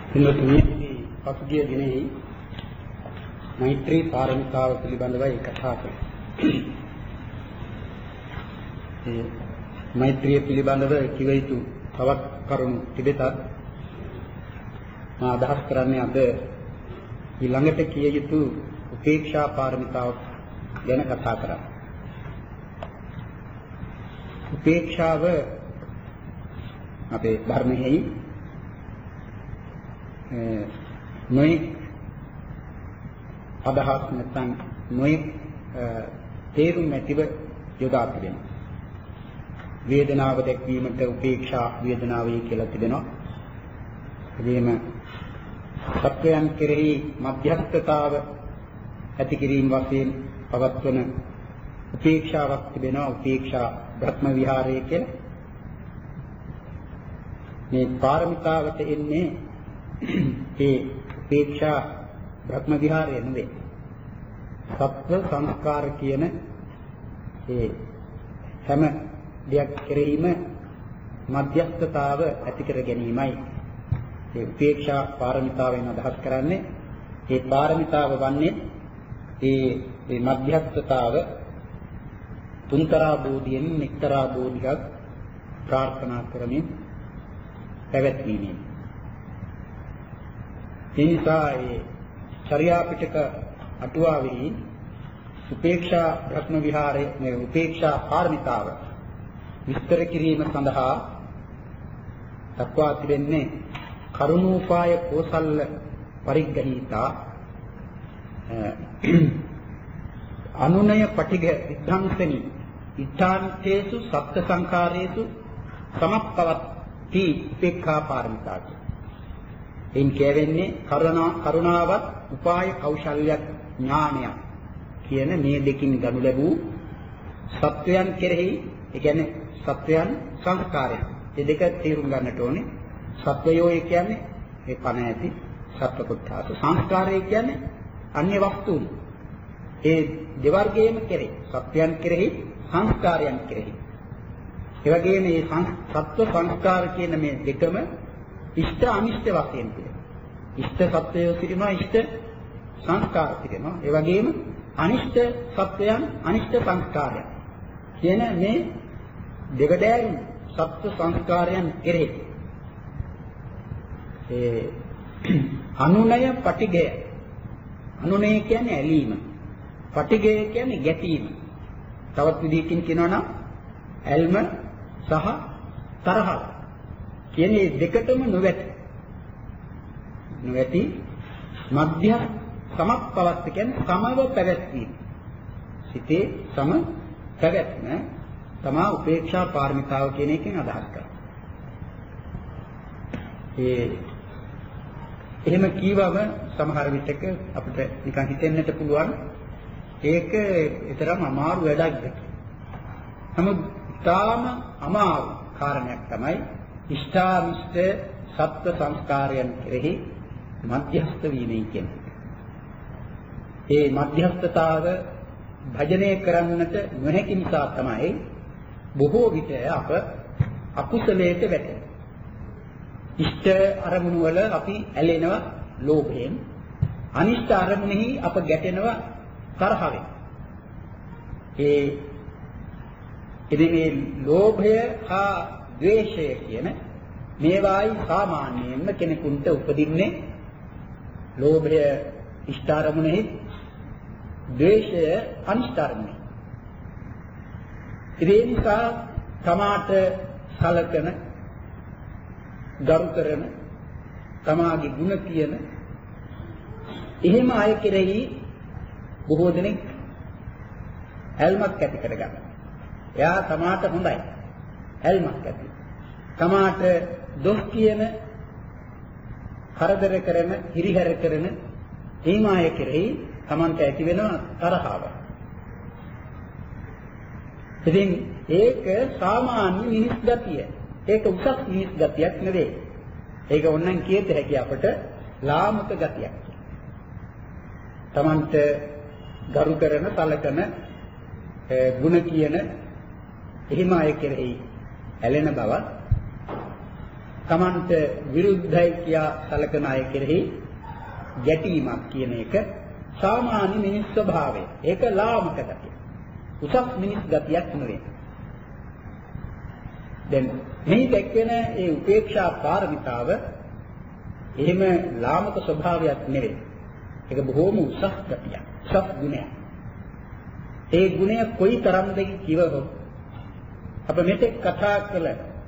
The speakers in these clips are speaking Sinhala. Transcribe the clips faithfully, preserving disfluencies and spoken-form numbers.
ඉන්නතුනි පසුගිය දිනෙහි මෛත්‍රී පාරමිතාව පිළිබඳවයි කතා කළේ. ඒ මෛත්‍රිය පිළිබඳව කිව යුතු තවත් කරුණු තිබෙතත් මා අදහස් කරන්නේ අද ඊළඟට කිය යුතු උපේක්ෂා පාරමිතාව ගැන කතා කරා. උපේක්ෂාව අපේ ධර්මයේ නොයෙක් අදහස් නැත්නම් නොයෙක් තේරුම් ඇතිව යොදා තිබෙනවා. වේදනාව දැක්වීමට උපේක්ෂා වේදනාවයි කියලා තිබෙනවා. එදෙම සත්‍යයන් කෙරෙහි මධ්‍යස්ථතාව ඇති කිරීම වශයෙන් පවත්වන උපේක්ෂාවක් තිබෙනවා. උපේක්ෂා භ්‍රම විහාරය කියලා. මේ පාරමිතාවට එන්නේ ඒ උපේක්ෂා භ්‍රම විහාරය නෙවෙයි. සත්ව සංස්කාර කියන ඒ හැම දෙයක් කෙරෙහිම මධ්‍යස්ථතාව ඇති කර ගැනීමයි ඒ උපේක්ෂා පාරමිතාවෙන් අදහස් කරන්නේ. ඒ පාරමිතාව වන්නේ ඒ ඒ මධ්‍යස්ථතාව තුන්තරා බෝධියෙන් එක්තරා බෝධියක් ප්‍රාර්ථනා කරමින් පැවැත්වීමෙන්. ඒ නිසා ඒ චර්යා පිටක අටුවාවෙහි උපේක්ෂා භ්‍රම විහාරයේ මේ උපේක්ෂා පාරමිතාව විස්තර කිරීම සඳහා දක්වා තිබෙන්නේ කරුණෝපාය කෝසල්ල පරිග්‍රහීතා අනුනය පටිඝ විද්ධාංසනි ඉත්තාන්තේසු සත්ත්‍ය සංඛාරේසු සමප්පවත්ති උපේක්ඛා පාරමිතාව. එයින් කියවෙන්නේ කරුණා කරුණාවත් උපාය කෞශල්‍යයක් ඥානයක් කියන මේ දෙකින් ගනු ලැබූ සත්වයන් කෙරෙහි, ඒ කියන්නේ සත්වයන් සංස්කාරයන්. මේ දෙක තේරුම් ගන්නට ඕනේ. සත්වයෝ කියන්නේ මේ පණ ඇති සත්ව කොටස. සංස්කාරය කියන්නේ අන්‍ය වස්තුන්. ඒ දෙවර්ගයේම කෙරෙහි සත්වයන් කෙරෙහි සංස්කාරයන් කෙරෙහි. ඒ වගේම මේ සත්ව සංස්කාර කියන මේ දෙකම ඉෂ්ඨ අනිෂ්ඨ වශයෙන් තිබෙනවා. ඉෂ්ඨ සත්වයෝ සිටිනවා, ඉෂ්ඨ සංස්කාර තිබෙනවා. ඒ වගේම අනිෂ්ඨ සත්වයන්, අනිෂ්ඨ සංස්කාරයන් කියන මේ දෙවදෑරුම් සත්ව සංස්කාරයන් කෙරෙහි ඒ අනුනය පටිඝය. අනුනය කියන්නේ ඇලීම. පටිඝය කියන්නේ ගැටීම. තවත් විදිහකින් කියනවා නම් ඇල්ම සහ තරහ කියන මේ දෙකටම නොවැටි. නොවැටි මධ්‍ය සමප්පවත් කියන්නේ සමව පැවැත්වීම. සිතේ සම පැවැත්ම තමයි උපේක්ෂා පාරමිතාව කියන එකෙන් අදහස් කරන්නේ. ඒ එහෙම කීවම සමහර විටක අපිට නිකන් හිතෙන්නට පුළුවන් ඒක ඊතරම් අමාරු වැඩක්ද කියලා. නමුත් තාම අමාරු කාරණයක් තමයි ඉෂ්ඨාමිෂ්ඨ සත්ව සංස්කාරයන් කෙරෙහි මධ්‍යස්ථ වීමයි කියන්නේ. ඒ මධ්‍යස්ථතාව භජනය කරන්නට නොහැකි නිසා තමයි බොහෝ විට අප අකුසලයට වැටෙන්නේ. ඉෂ්ඨ අරමුණු වල අපි ඇලෙනවා ලෝභයෙන්, අනිෂ්ඨ අරමුණෙහි අප ගැටෙනවා තරහවෙන්. ඒ ඉතින් මේ ලෝභය හා ද්වේෂය කියන මේවායි සාමාන්‍යයෙන්ම කෙනෙකුට උපදින්නේ ලෝභය ඉෂ්ඨ අරමුණෙහි, ද්වේෂය අනිෂ්ඨ අරමුණෙහි. ඒ නිසා තමාට සලකන, ගරු කරන, තමාගේ ගුණ කියන එහෙම අය කෙරෙහි බොහෝ දෙනෙක් ඇල්මක් ඇති කරගන්නවා. එයා තමාට හොඳයි. ඇල්මක් ඇති. තමාට දොස් කියන, කරදර කරන, හිරිහැර කරන එහෙම අය කෙරෙහි තමන්ට ඇති වෙන තරහව. ඉතින් ඒක සාමාන්‍ය මිනිස් ගතිය. ඒක උසස් මිනිස් ගතියක් නෙවෙයි. ඒක ඕනනම් කියත හැකි අපට ලාමක ගතියක්. තමන්ට ගරු කරන, සලකන, ගුණ කියන එහෙම අය කෙරෙහි ඇලෙන බව තමන්ට විරුද්ධයි කියා සැලකන අය කෙරෙහි ගැටීමක් කියන එක සාමාන්‍ය මිනිස් ස්වභාවය. ඒක ලාමක ගතිය. උසස් මිනිස් ගතියක් නෙවෙයි. දැන් මේ දැක්වෙන ඒ උපේක්ෂා පාරමිතාව එහෙම ලාමක ස්වභාවයක් නෙවෙයි. ඒක බොහෝම උසස් ගතියක්. උසස් ගුණයක්. ඒ ගුණය කොයි තරම්ද කිවහොත් අප මෙතෙක් කතා කළ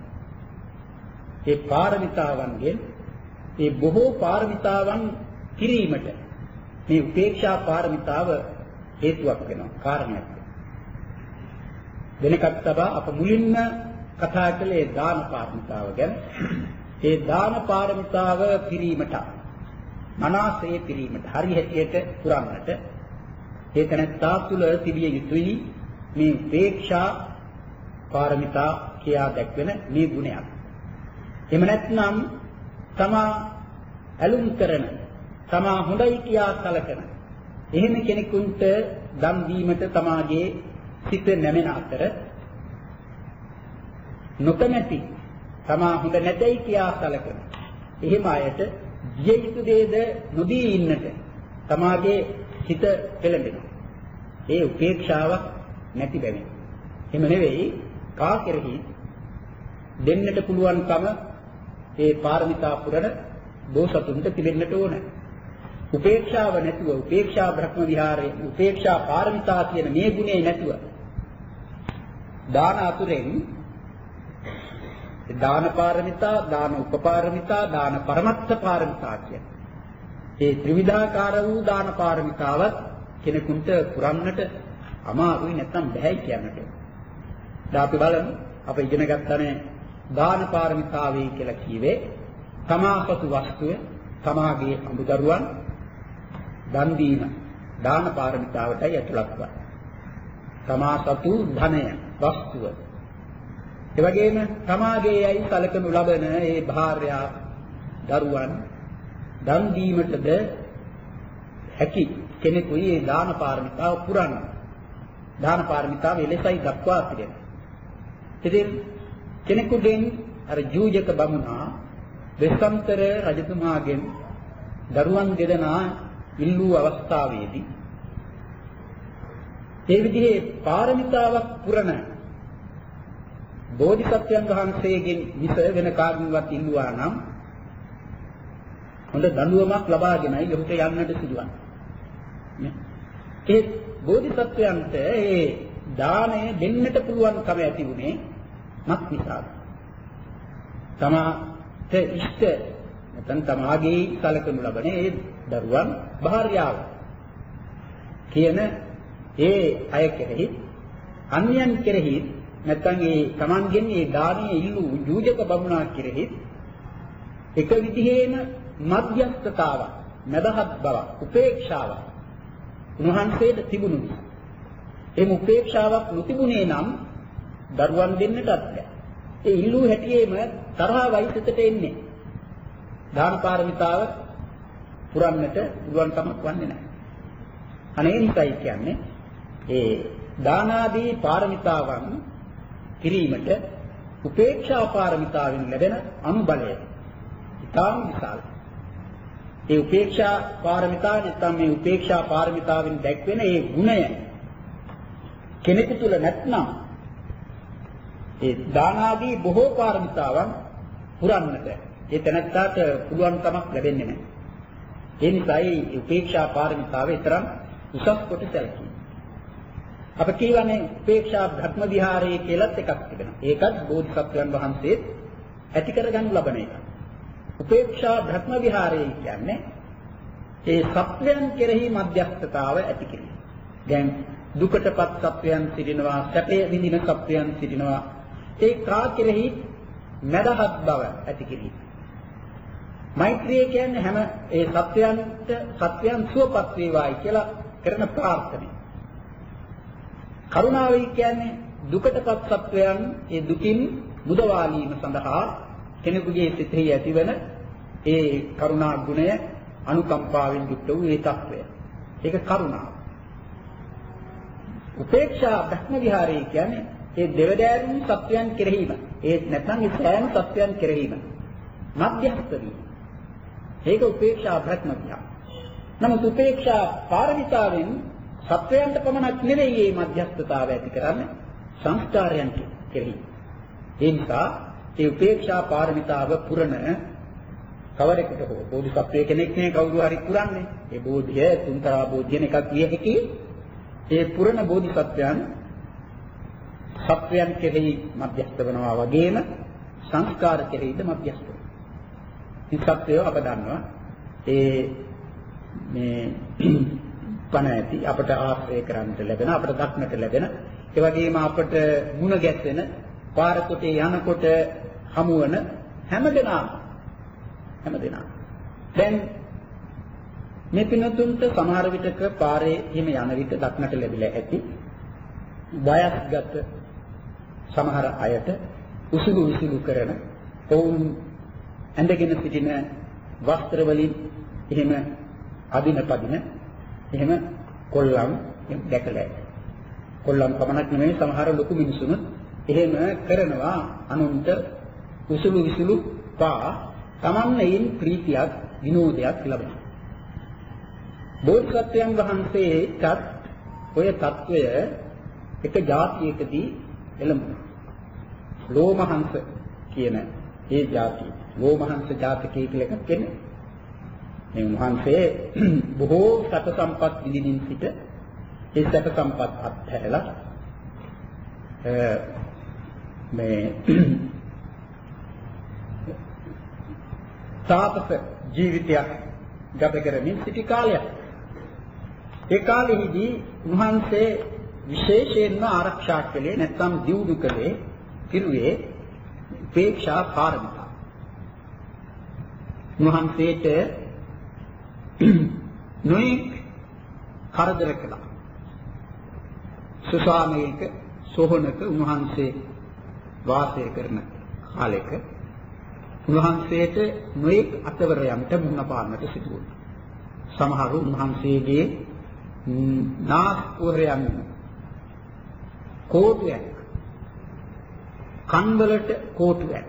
ඒ පාරමිතාවන්ගෙන් ඒ බොහෝ පාරමිතාවන් කිරීමට මේ උපේක්ෂා පාරමිතාව හේතුවක් වෙනවා, කාරණයක් වෙනවා. වෙනකත් තබා අප මුලින්ම කතා කළේ දාන පාරමිතාව ගැන. ඒ දාන පාරමිතාව කිරීමට, මනසේ කිරීමට, හරි හැටියට පුරන්නට ඒ තැනත්තා තුළ තිබිය යුතුයි මේ උපේක්ෂා පාරමිතා කියා දැක්වෙන මේ ගුණයක්. එහෙම නැත්නම් තමා ඇලුම් කරන, තමා හොඳයි කියා සැලකන එහෙම කෙනෙකුට දන් දීමට තමාගේ සිත නැමෙන අතර නොකමැති, තමා හොඳ නැtei කියා සැලකන එහෙම අයට දිය යුතු දේද නොදී ඉන්නට තමාගේ හිත පෙළඹෙනවා. ඒ උපේක්ෂාවක් නැති බැවින්. එහෙම නෙවෙයි, කා කෙරෙහි දෙන්නට පුළුවන්කම ඒ පාරමිතා පුරන දෝසතුන්ට තිබෙන්නට ඕන. උපේක්ෂාව නැතුව, උපේක්ෂා බ්‍රහ්ම විහාරයේ උපේක්ෂා පාරමිතා කියන මේ ගුණේ නැතුව දාන අතුරෙන් දාන පාරමිතා, දාන උපපාරමිතා, දාන පරමත්ත පාරමිතා කියන ඒ ත්‍රිවිධාකාර වූ දාන පාරමිතාවත් කෙනෙකුට පුරන්නට අමාරුයි, නැත්නම් බැහැ කියන්නට. දැන් අපි බලමු, අප ඉගෙන ගන්නනේ දාන පාරමිතාවේ කියලා කියවේ තමාපතු වස්තුව, තමාගේ අමුදරුවන් දන් දීම දාන පාරමිතාවටයි ඇතුළත් වන්නේ. තමා සතු ධනය, වස්තුව. ඒ වගේම තමාගේ යයි සැලකනු ලබන ඒ භාර්යා, දරුවන් දන් දීමටද හැකි කෙනෙකුයි ඒ දාන පාරමිතාව පුරන්නේ. දාන පාරමිතාව එලෙසයි දක්වා තිබෙනවා. ඉතින් කෙනෙකුගෙන් අර ජූජක බමුණා වෙස්සන්තර රජතුමාගෙන් දරුවන් දෙදෙනා ඉල්ලූ අවස්ථාවේදී ඒ විදිහේ පාරමිතාවක් පුරන බෝධිසත්වයන් වහන්සේගෙන් විස වෙන කාගෙන්වත් ඉල්ලුවා නම් හොඳ දඬුවමක් ලබාගෙනයි ඔහුට යන්නට සිදුවන්නේ. ඒ බෝධිසත්වයන්ට ඒ දාණය දෙන්නට පුළුවන්කම ඇති වුණේ මත් නිසා. තමාට ඉෂ්ට නැත්නම් තමාගේ සැලකනු ලබන ඒ දරුවන්, භාර්යාව කියන ඒ අය කෙරෙහි, අන්‍යයන් කෙරෙහි නැත්නම් ඒ තමන්ගෙන් ඒ දානීය ඉල්ලු ජූජක බමුණා කෙරෙහි එක විදිහේම මධ්‍යස්ථතාවක්, මදහත් බවක්, උපේක්ෂාවක් උන්වහන්සේට තිබුණා. ඒ උපේක්ෂාවක් නොතිබුණේ නම් දරුවන් දෙන්නටත් බැහැ. ඒ ඉල්ලු හැටියේම තරහවයි සිතට එන්නේ. දාන පාරමිතාව පුරන්නට පුළුවන් කමක් වන්නේ නැහැ. අනේ නිසයි කියන්නේ ඒ දානාදී පාරමිතාවන් කිරීමට උපේක්ෂා පාරමිතාවෙන් ලැබෙන අනුබලය ඉතාම විශාලයි. ඒ උපේක්ෂා පාරමිතාව නැත්නම් මේ උපේක්ෂා පාරමිතාවෙන් දැක්වෙන ඒ ගුණය කෙනෙකු තුල නැත්නම් ඒ දානාදී බොහෝ පාරමිතාවන් පුරන්නට ඒ තැනැත්තාට පුළුවන් කමක් ලැබෙන්නේ නැහැ. ඒ නිසායි උපේක්ෂා පාරමිතාවේ තරම් උසස් කොට සැලකීම. අප කියවනේ උපේක්ෂා භක්ම විහාරයේ කියලාත් එකක් තිබෙනවා. ඒකත් බෝධිසත්වයන් වහන්සේ ඇති කරගන්න ලබන එකක්. උපේක්ෂා භක්ම විහාරය කියන්නේ ඒ සත්වයන් කෙරෙහි මධ්‍යස්ථතාව ඇති කිරීම. දැන් දුකටපත් සත්වයන් සිටිනවා, සැපේ විඳින සත්වයන් සිටිනවා. ඒ කා කෙරෙහි මදහත් බව ඇති කිරීම. මෛත්‍රිය කියන්නේ හැම ඒ සත්වයන්ට සත්වයන් සුවපත් වේවායි කියලා කරන ප්‍රාර්ථනාව. කරුණාවයි කියන්නේ දුකටපත් සත්වයන් ඒ දුකින් මුදවාලීම සඳහා කෙනෙකුගේ සිතෙහි ඇතිවන ඒ කරුණා ගුණය, අනුකම්පාවෙන් යුක්ත වූ ඒ తත්වය. ඒක කරුණාව. උපේක්ෂා භක්ම විහාරය කියන්නේ ඒ දෙවදෑරුම් සත්වයන් කෙරෙහිම, ඒ නැත්නම් ඒ සෑම සත්වයන් කෙරෙහිම මධ්‍යස්ථ වීම. ඒක උපේක්ෂා භ්‍රමඥා. නමුත් උපේක්ෂා පාරමිතාවෙන් සත්වයන්ට පමණක් නෙවෙයි මේ මධ්‍යස්ථතාවය ඇති කරන්නේ සංස්කාරයන් කෙරෙහි. ඒ නිසා මේ උපේක්ෂා පාරමිතාව පුරන කවරෙකුට හෝ බෝධිසත්වයේ කෙනෙක් නේ කවුරු හරි පුරන්නේ. ඒ බෝධිය තුන්තරා බෝධියන එකක් විය හැකි. ඒ පුරන බෝධිසත්වයන් සත්වයන් කෙරෙහි මධ්‍යස්ථ වෙනවා වගේම සංස්කාර කෙරෙහිද මධ්‍යස්ථ වෙනවා. මේ සත්‍යය අප දන්නවා. ඒ මේ පණ ඇති අපට ආශ්‍රය කරන්නට ලැබෙන අපට දක්නට ලැබෙන ඒ වගේම අපට මුණ ගැසෙන පාර කොටේ යනකොට හමුවන හැමදෙනාම හැමදෙනාම දැන් මේ පිනතුන්ට සමහර විටක පාරේ හිම යන විට දක්නට ලැබිලා ඇති වයස්ගත සමහර අයට උසුළු උසුළු කරන ඔවුන් ඇඳගෙන සිටින වස්ත්‍ර වලින් එහෙම අදින පදින එහෙම කොල්ලම් දැකලා ඇති. කොල්ලම් පමණක් නෙමෙයි සමහර ලොකු මිනිසුනුත් එහෙම කරනවා අනුන්ට උසුළු විසුළු පා තමන්යින් ප්‍රීතියක් විනෝදයක් ලබනවා. බෝධිසත්වයන් වහන්සේටත් ඔය తত্ত্বය එක જાතියකදී එළඹුණා. ලෝමහංස කියන ඒ જાතිය. ලෝමහංස ජාතකයේ කියලා එකක් කියන්නේ. මේ වහන්සේ බොහෝ සත සම්පත් විඳින්න සිට ඒ සත සම්පත් අත්හැරලා මේ තාපස ජීවිතයක් ගත කරමින් සිටි කාලයක්. ඒ කාලෙහිදී වහන්සේ විශේෂයෙන්ම ආරක්ෂා කළේ නැත්නම් දියුණු කළේ පිරුවේ උපේක්ෂා පාරමිතා. වහන්සේට නොයෙක් කරදර කළා. සුසාමයක සෝහනක උන්වහන්සේ වාසය කරන කාලෙක උන්වහන්සේට නොයෙක් අතවරයන්ට මුහුණ පාන්නට සිදු වුණා. සමහරු උන්වහන්සේගේ නාස් කුහරයන් කෝටුවක් කන්වලට කෝටුවක්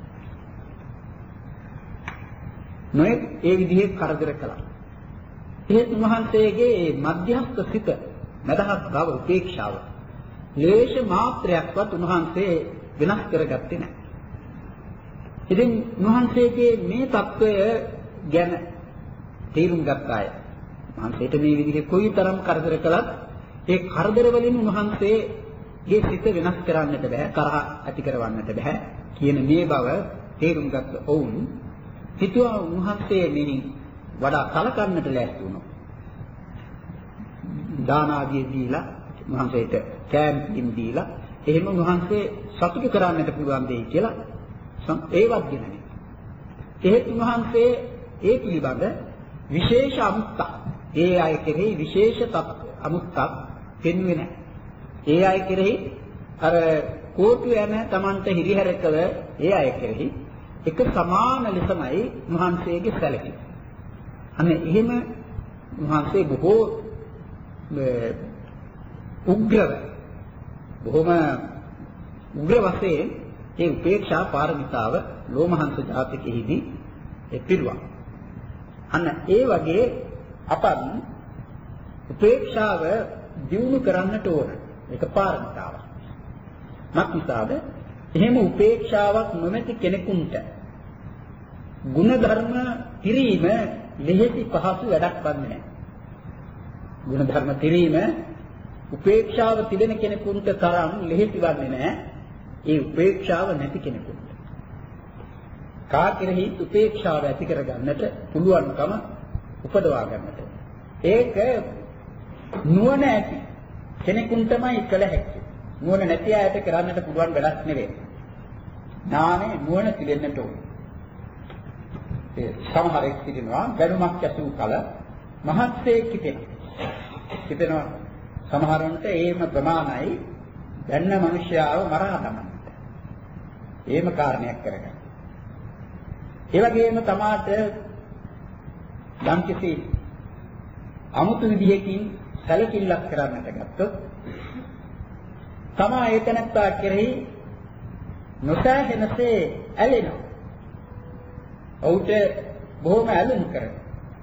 නොයෙක් ඒ විදිහේ කරදර කළා. එහෙත් උන්වහන්සේගේ මධ්‍යස්ථ සිත මදහත් බව උපේක්ෂාව ලේෂ මාත්‍රයක්වත් උන්වහන්සේ වෙනස් කරගත්තේ නැහැ. ඉතින් උන්වහන්සේගේ මේ తত্ত্বය ගැන තේරුම් ගත්ත අය උන්වහන්සේට මේ විදිහේ කොයිතරම් කරදර කළත් ඒ කරදර වලින් උන්වහන්සේගේ සිත වෙනස් කරන්නට බෑ, තරහ ඇති කරවන්නට බෑ කියන මේ බව තේරුම් ගත්ත ඔවුන් හිතුවා උන්වහන්සේ මෙනි වඩා කලකන්නට ලෑස්ති වුණා. දාන ආදී දීලා උන්වහන්සේට කෑම දීලා එහෙම උන්වහන්සේ සතුටු කරන්නට පුළුවන් දෙයි කියලා ඒවත් ගෙනනේ. එහෙත් උන්වහන්සේ ඒ පිළිබඳ විශේෂ අමුත්තක් ඒ අය කෙරෙහි විශේෂ අමුත්තක් පෙන්වන්නේ නැහැ. ඒ අය කෙරෙහි අර කෝටු යන Tamanta හිරිහැර කළ ඒ අය කෙරෙහි එක සමාන ලෙසමයි උන්වහන්සේගේ සැලකීම. අන්න එහෙම උන්වහන්සේ බොහෝ උග්‍රව බොහොම උග්‍ර වශයෙන් ඒ උපේක්ෂා පාරමිතාව ලෝමහංස ජාතකයේදී පිළිවා. අන්න ඒ වගේ අපත් උපේක්ෂාව දියුණු කරන්නට ඕන. ඒක පාරමිතාවක්. මක්නිසාද එහෙම උපේක්ෂාවක් නොමැති කෙනෙකුට ගුණ ධර්ම කිරීම ලෙහෙසි පහසු වැඩක් වන්නේ නැහැ. ගුණ ධර්ම කිරීම උපේක්ෂාව තිබෙන කෙනෙකුට තරම් ලෙහෙසි වන්නේ නැහැ. ඒ උපේක්ෂාව නැති කෙනෙකුට. කා කෙරෙහි උපේක්ෂාව ඇති කර ගන්නට පුළුවන්කම උපදවා ගන්නට. ඒක නුවණ ඇති කෙනෙකුටමයි කළ හැකි. නුවණ නැති අයට කරන්නට පුළුවන් වැඩක් නෙවෙයි. ඥානෙ නුවණ පිළිෙන්නට ඕනේ. ඒ සමහරෙක් සිටිනවා බැලුමක් ඇසූ කල මහත්සේ කිපෙනවා. කිපෙනවා සමහරවන්ට ඒම ප්‍රමාණයි දැන්න මිනිස්යාව මරා දමන්නට. ඒම කාරණයක් කරගන්න. ඒ වගේම තමාට යම්කිසි අමුතු විදිහකින් සැලකිල්ලක් කරන්නට ගත්තොත් තමා ඒක නැත්තා කෙරෙහි නොසෑහෙනසේ ඇලෙනවා. ඔහුට බොහොම ඇලුම් කරනවා.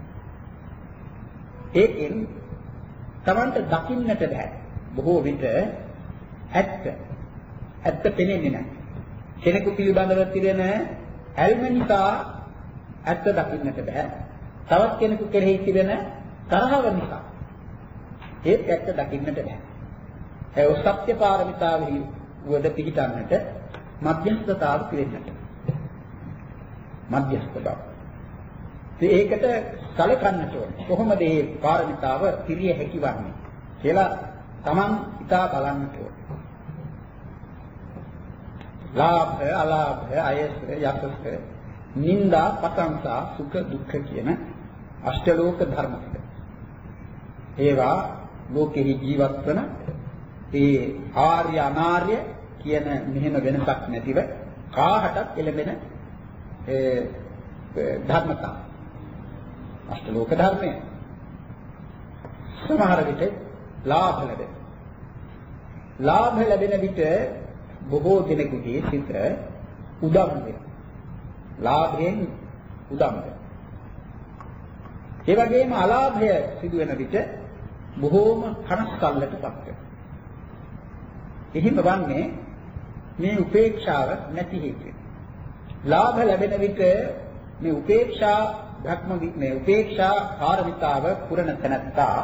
ඒකෙන් Tamanට දකින්නට බෑ. බොහෝ විට ඇත්ත ඇත්ත පෙනෙන්නේ නැහැ. කෙනෙකු පිළිබඳව තිරෙන ඇල්ම නිසා ඇත්ත දකින්නට බෑ. තවත් කෙනෙකු කෙරෙහි තිරෙන තරහව නිසා ඒත් ඇත්ත දකින්නට බෑ. ඒ සත්‍ය පාරමිතාවෙහි වද පිහිටන්නට මධ්‍යස්ථතාව පිළිෙන්නට. මධ්‍යස්ථ බව. ඒකට සැලකන්නට ඕනේ. කොහොමද මේ පාරමිතාව පිළිය හැකි වන්නේ කියලා Taman ඉතා බලන්නට ඕනේ. ලාභ, අලාභ, අයස, යසස, නිന്ദා, ප්‍රශංසා, සුඛ, දුක්ඛ කියන අෂ්ටලෝක ධර්ම ටික. ඒවා ලෝකෙහි ජීවත් වන ඒ ආර්ය අනාර්ය කියන මෙහෙම වෙනසක් නැතිව කාහටත් එළඹෙන ඒ ධර්මතා. අෂ්ටලෝක ධර්මය. සමහර විට ලාභ ලැබෙන. ලාභ ලැබෙන විට බොහෝ දෙනෙකුගේ සිත උදම් වෙනවා. ලාභයෙන් උදම් වෙනවා. ඒ වගේම අලාභය සිදු වෙන විට බොහෝම කනස්සල්ලටපත් වෙනවා. එහෙම වන්නේ මේ උපේක්ෂාව නැති හේතුවෙන්. ලාභ ලැබෙන විට මේ උපේක්ෂා භක්ම මේ උපේක්ෂා කාර්මිතාව පුරණ තැනත්තා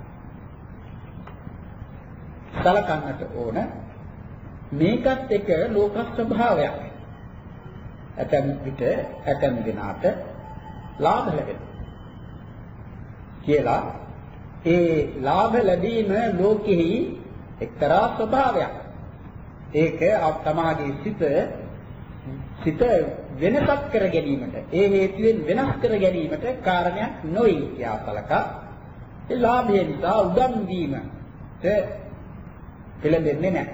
සලකන්නට ඕන. මේකත් එක ලෝක ස්වභාවයක්. ඇතැම් විට ඇතැම් දිනාට ලාභ ලැබෙනවා කියලා ඒ ලාභ ලැබීම ලෝකෙහි එක්තරා ස්වභාවයක්. ඒක තමාගේ සිත සිත වෙනසක් කර ගැනීමට ඒ හේතුවෙන් වෙනස් කර ගැනීමට කාරණයක් නොවේ කියා සලකා ඒ ලාභය නිසා උදම් වීමට පෙළඹෙන්නේ නැහැ.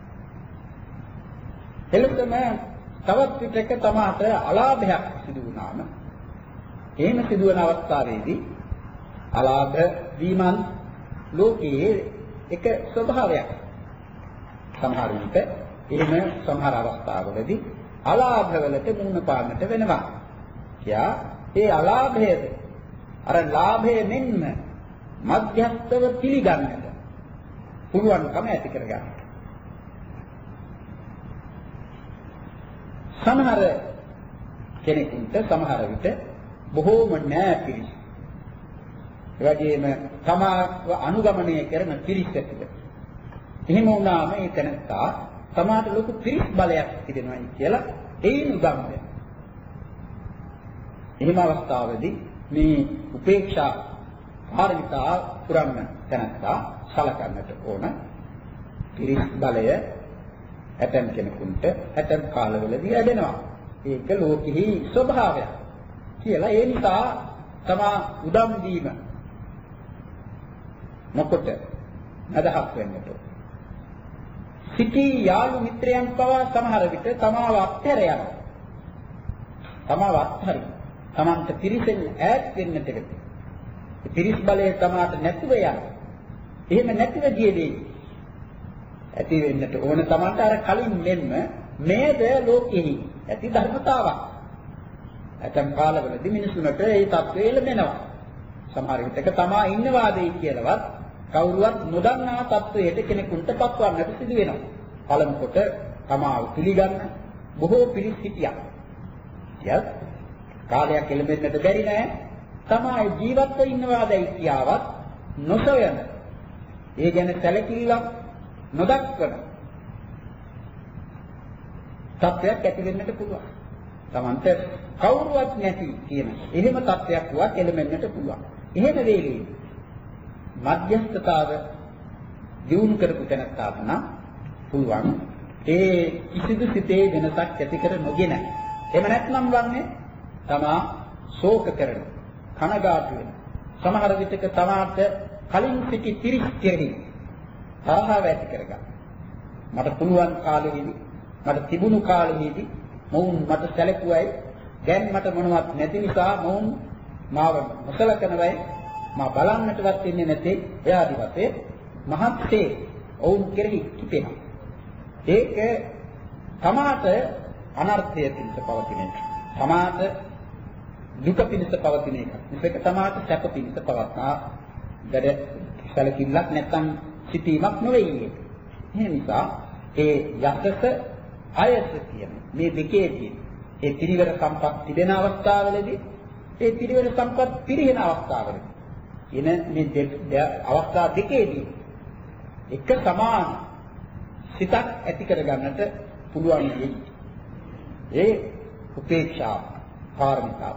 එලෙසම තවත් විටක තමාට අලාභයක් සිදු වුණාම එහෙම සිදුවන අවස්ථාවේදී අලාභ වීමන් ලෝකයේ එක ස්වභාවයක්. සමහර විට එහෙම සමහර අවස්ථාවලදී අලාභවලට මුහුණ පාන්නට වෙනවා. කියා ඒ අලාභයද අර ලාභය මෙන්ම මධ්‍යස්ථව පිළිගන්නට පුළුවන්කම ඇති කරගන්න. සමහර කෙනෙකුට සමහර විට බොහෝම නෑ පිළිස. ඒ වගේම තමාව අනුගමනය කරන පිළිසෙකට. එහෙම වුණාම ඒ තැනත්තා තමාට ලොකු පිළිස් බලයක් තිබෙනවායි කියලා ඒන් උදම් වෙනවා. එහෙම අවස්ථාවේදී මේ උපේක්ෂා පාරමිතා පුරන්න තැනත්තා සලකන්නට ඕන. පිළිස් බලය ඇතැම් කෙනෙකුට ඇතැම් කාලවලදී ලැබෙනවා. ඒක ලෝකෙහි ස්වභාවයක් කියලා ඒ නිසා තමා උදම් දීම නොකොට අදහස් වෙන්නට. සිටි යාළු මිත්‍රයන් පවා සමහර විට තමාව අත්හැර යනවා. තමාව අත්හරින. තමන්ට පිරිසෙන් ඈත් වෙන්නට වෙයි. පිරිස් බලය තමාට නැතිව යනවා. එහෙම නැතිව ගියේදී ඇති වෙන්නට ඕන තමන්ට අර කලින් මෙන්න මේද ලෝකෙහි ඇති ධර්මතාවක්. ඇතම් කාලවලදී මිනිසුන්ට ඒ තත්ත්වය ලැබෙනවා. සමහර විටක තමා ඉන්නවාදයි කියලාවත් කවුරුවත් නොදන්නා තත්ත්වයට කෙනෙකුට පත්වන්නට සිදු වෙනවා. පළමු කොට තමාව පිළිගන්න බොහෝ පිරිස් සිටියා. යත් කාලයක් එළඹෙන්නට බැරි නෑ. තමා ජීවත්ව ඉන්නවාදයි කියාවත් නොසොයන. ඒ ගැන සැලකිල්ලක් නොදක්වන තත්ත්වයක් ඇති වෙන්නට පුළුවන්. තමන්ට කවුරුවත් නැති කියන එහෙම තත්ත්වයක් වත් එළඹෙන්නට පුළුවන්. එහෙම වෙලෙදී මධ්‍යස්ථතාව දියුණු කරපු තැනට නම් පුළුවන් ඒ කිසිදු සිතේ වෙනසක් ඇති කර නොගෙන. එහෙම නැත්නම් වන්නේ තමා ශෝක කරන, කනගාටු වෙන. සමහර විටක තමාට කලින් සිටි පිරිස් කෙරෙහි තරහව ඇති කරගන්න. මට පුළුවන් කාලෙදී මට තිබුණු කාලෙදී මොවුන් මට සැලකුවයි දැන් මට මොනවත් නැති නිසා මොවුන් මාව නොසලකනවයි මා බලන්නටවත් ඉන්නේ නැtei එයාදි වශයෙන් මහත්සේ ඔවුන් කෙරෙහි කිපෙනවා. ඒක තමාට අනර්ථය පිණිස පවතින එක. තමාට දුක පිණිස පවතින එක. මේක තමයි සැප පිණිස පවත්නා වැඩ සැලකිල්ලක් නැත්නම් සිටීමක් නෙවෙයි. ඒ නිසා ඒ යසස අයස කියන මේ දෙකේදී ඒ පිරිවර සම්පත් තිබෙන අවස්ථාවලදී ඒ පිරිවර සම්පත් පිරිහෙන අවස්ථාවලදී එන මේ අවස්ථා දෙකේදී එක සමාන සිතක් ඇති කර ගන්නට පුළුවන් වෙයි. ඒ උපේක්ෂා පාරමිතාව.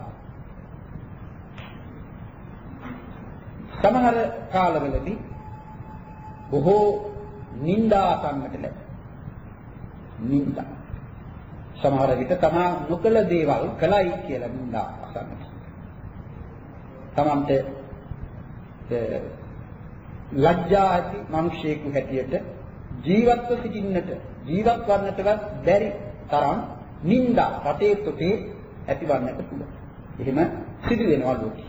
සමහර කාලවලදී බොහෝ නිന്ദා කරන්නට ලැබෙනවා. නිന്ദා. සමහර විට තමා නොකල දේවල් කළයි කියලා නිന്ദා අසන්නට. තමන්ට ලැජ්ජා ඇති මිනිසෙකු හැටියට ජීවත්ව සිටින්නට ජීවත් වන්නටවත් බැරි තරම් නිന്ദා රටේ තොටේ ඇතිවන්නට පුළුවන්. එහෙම සිදු වෙනවා ලෝකේ.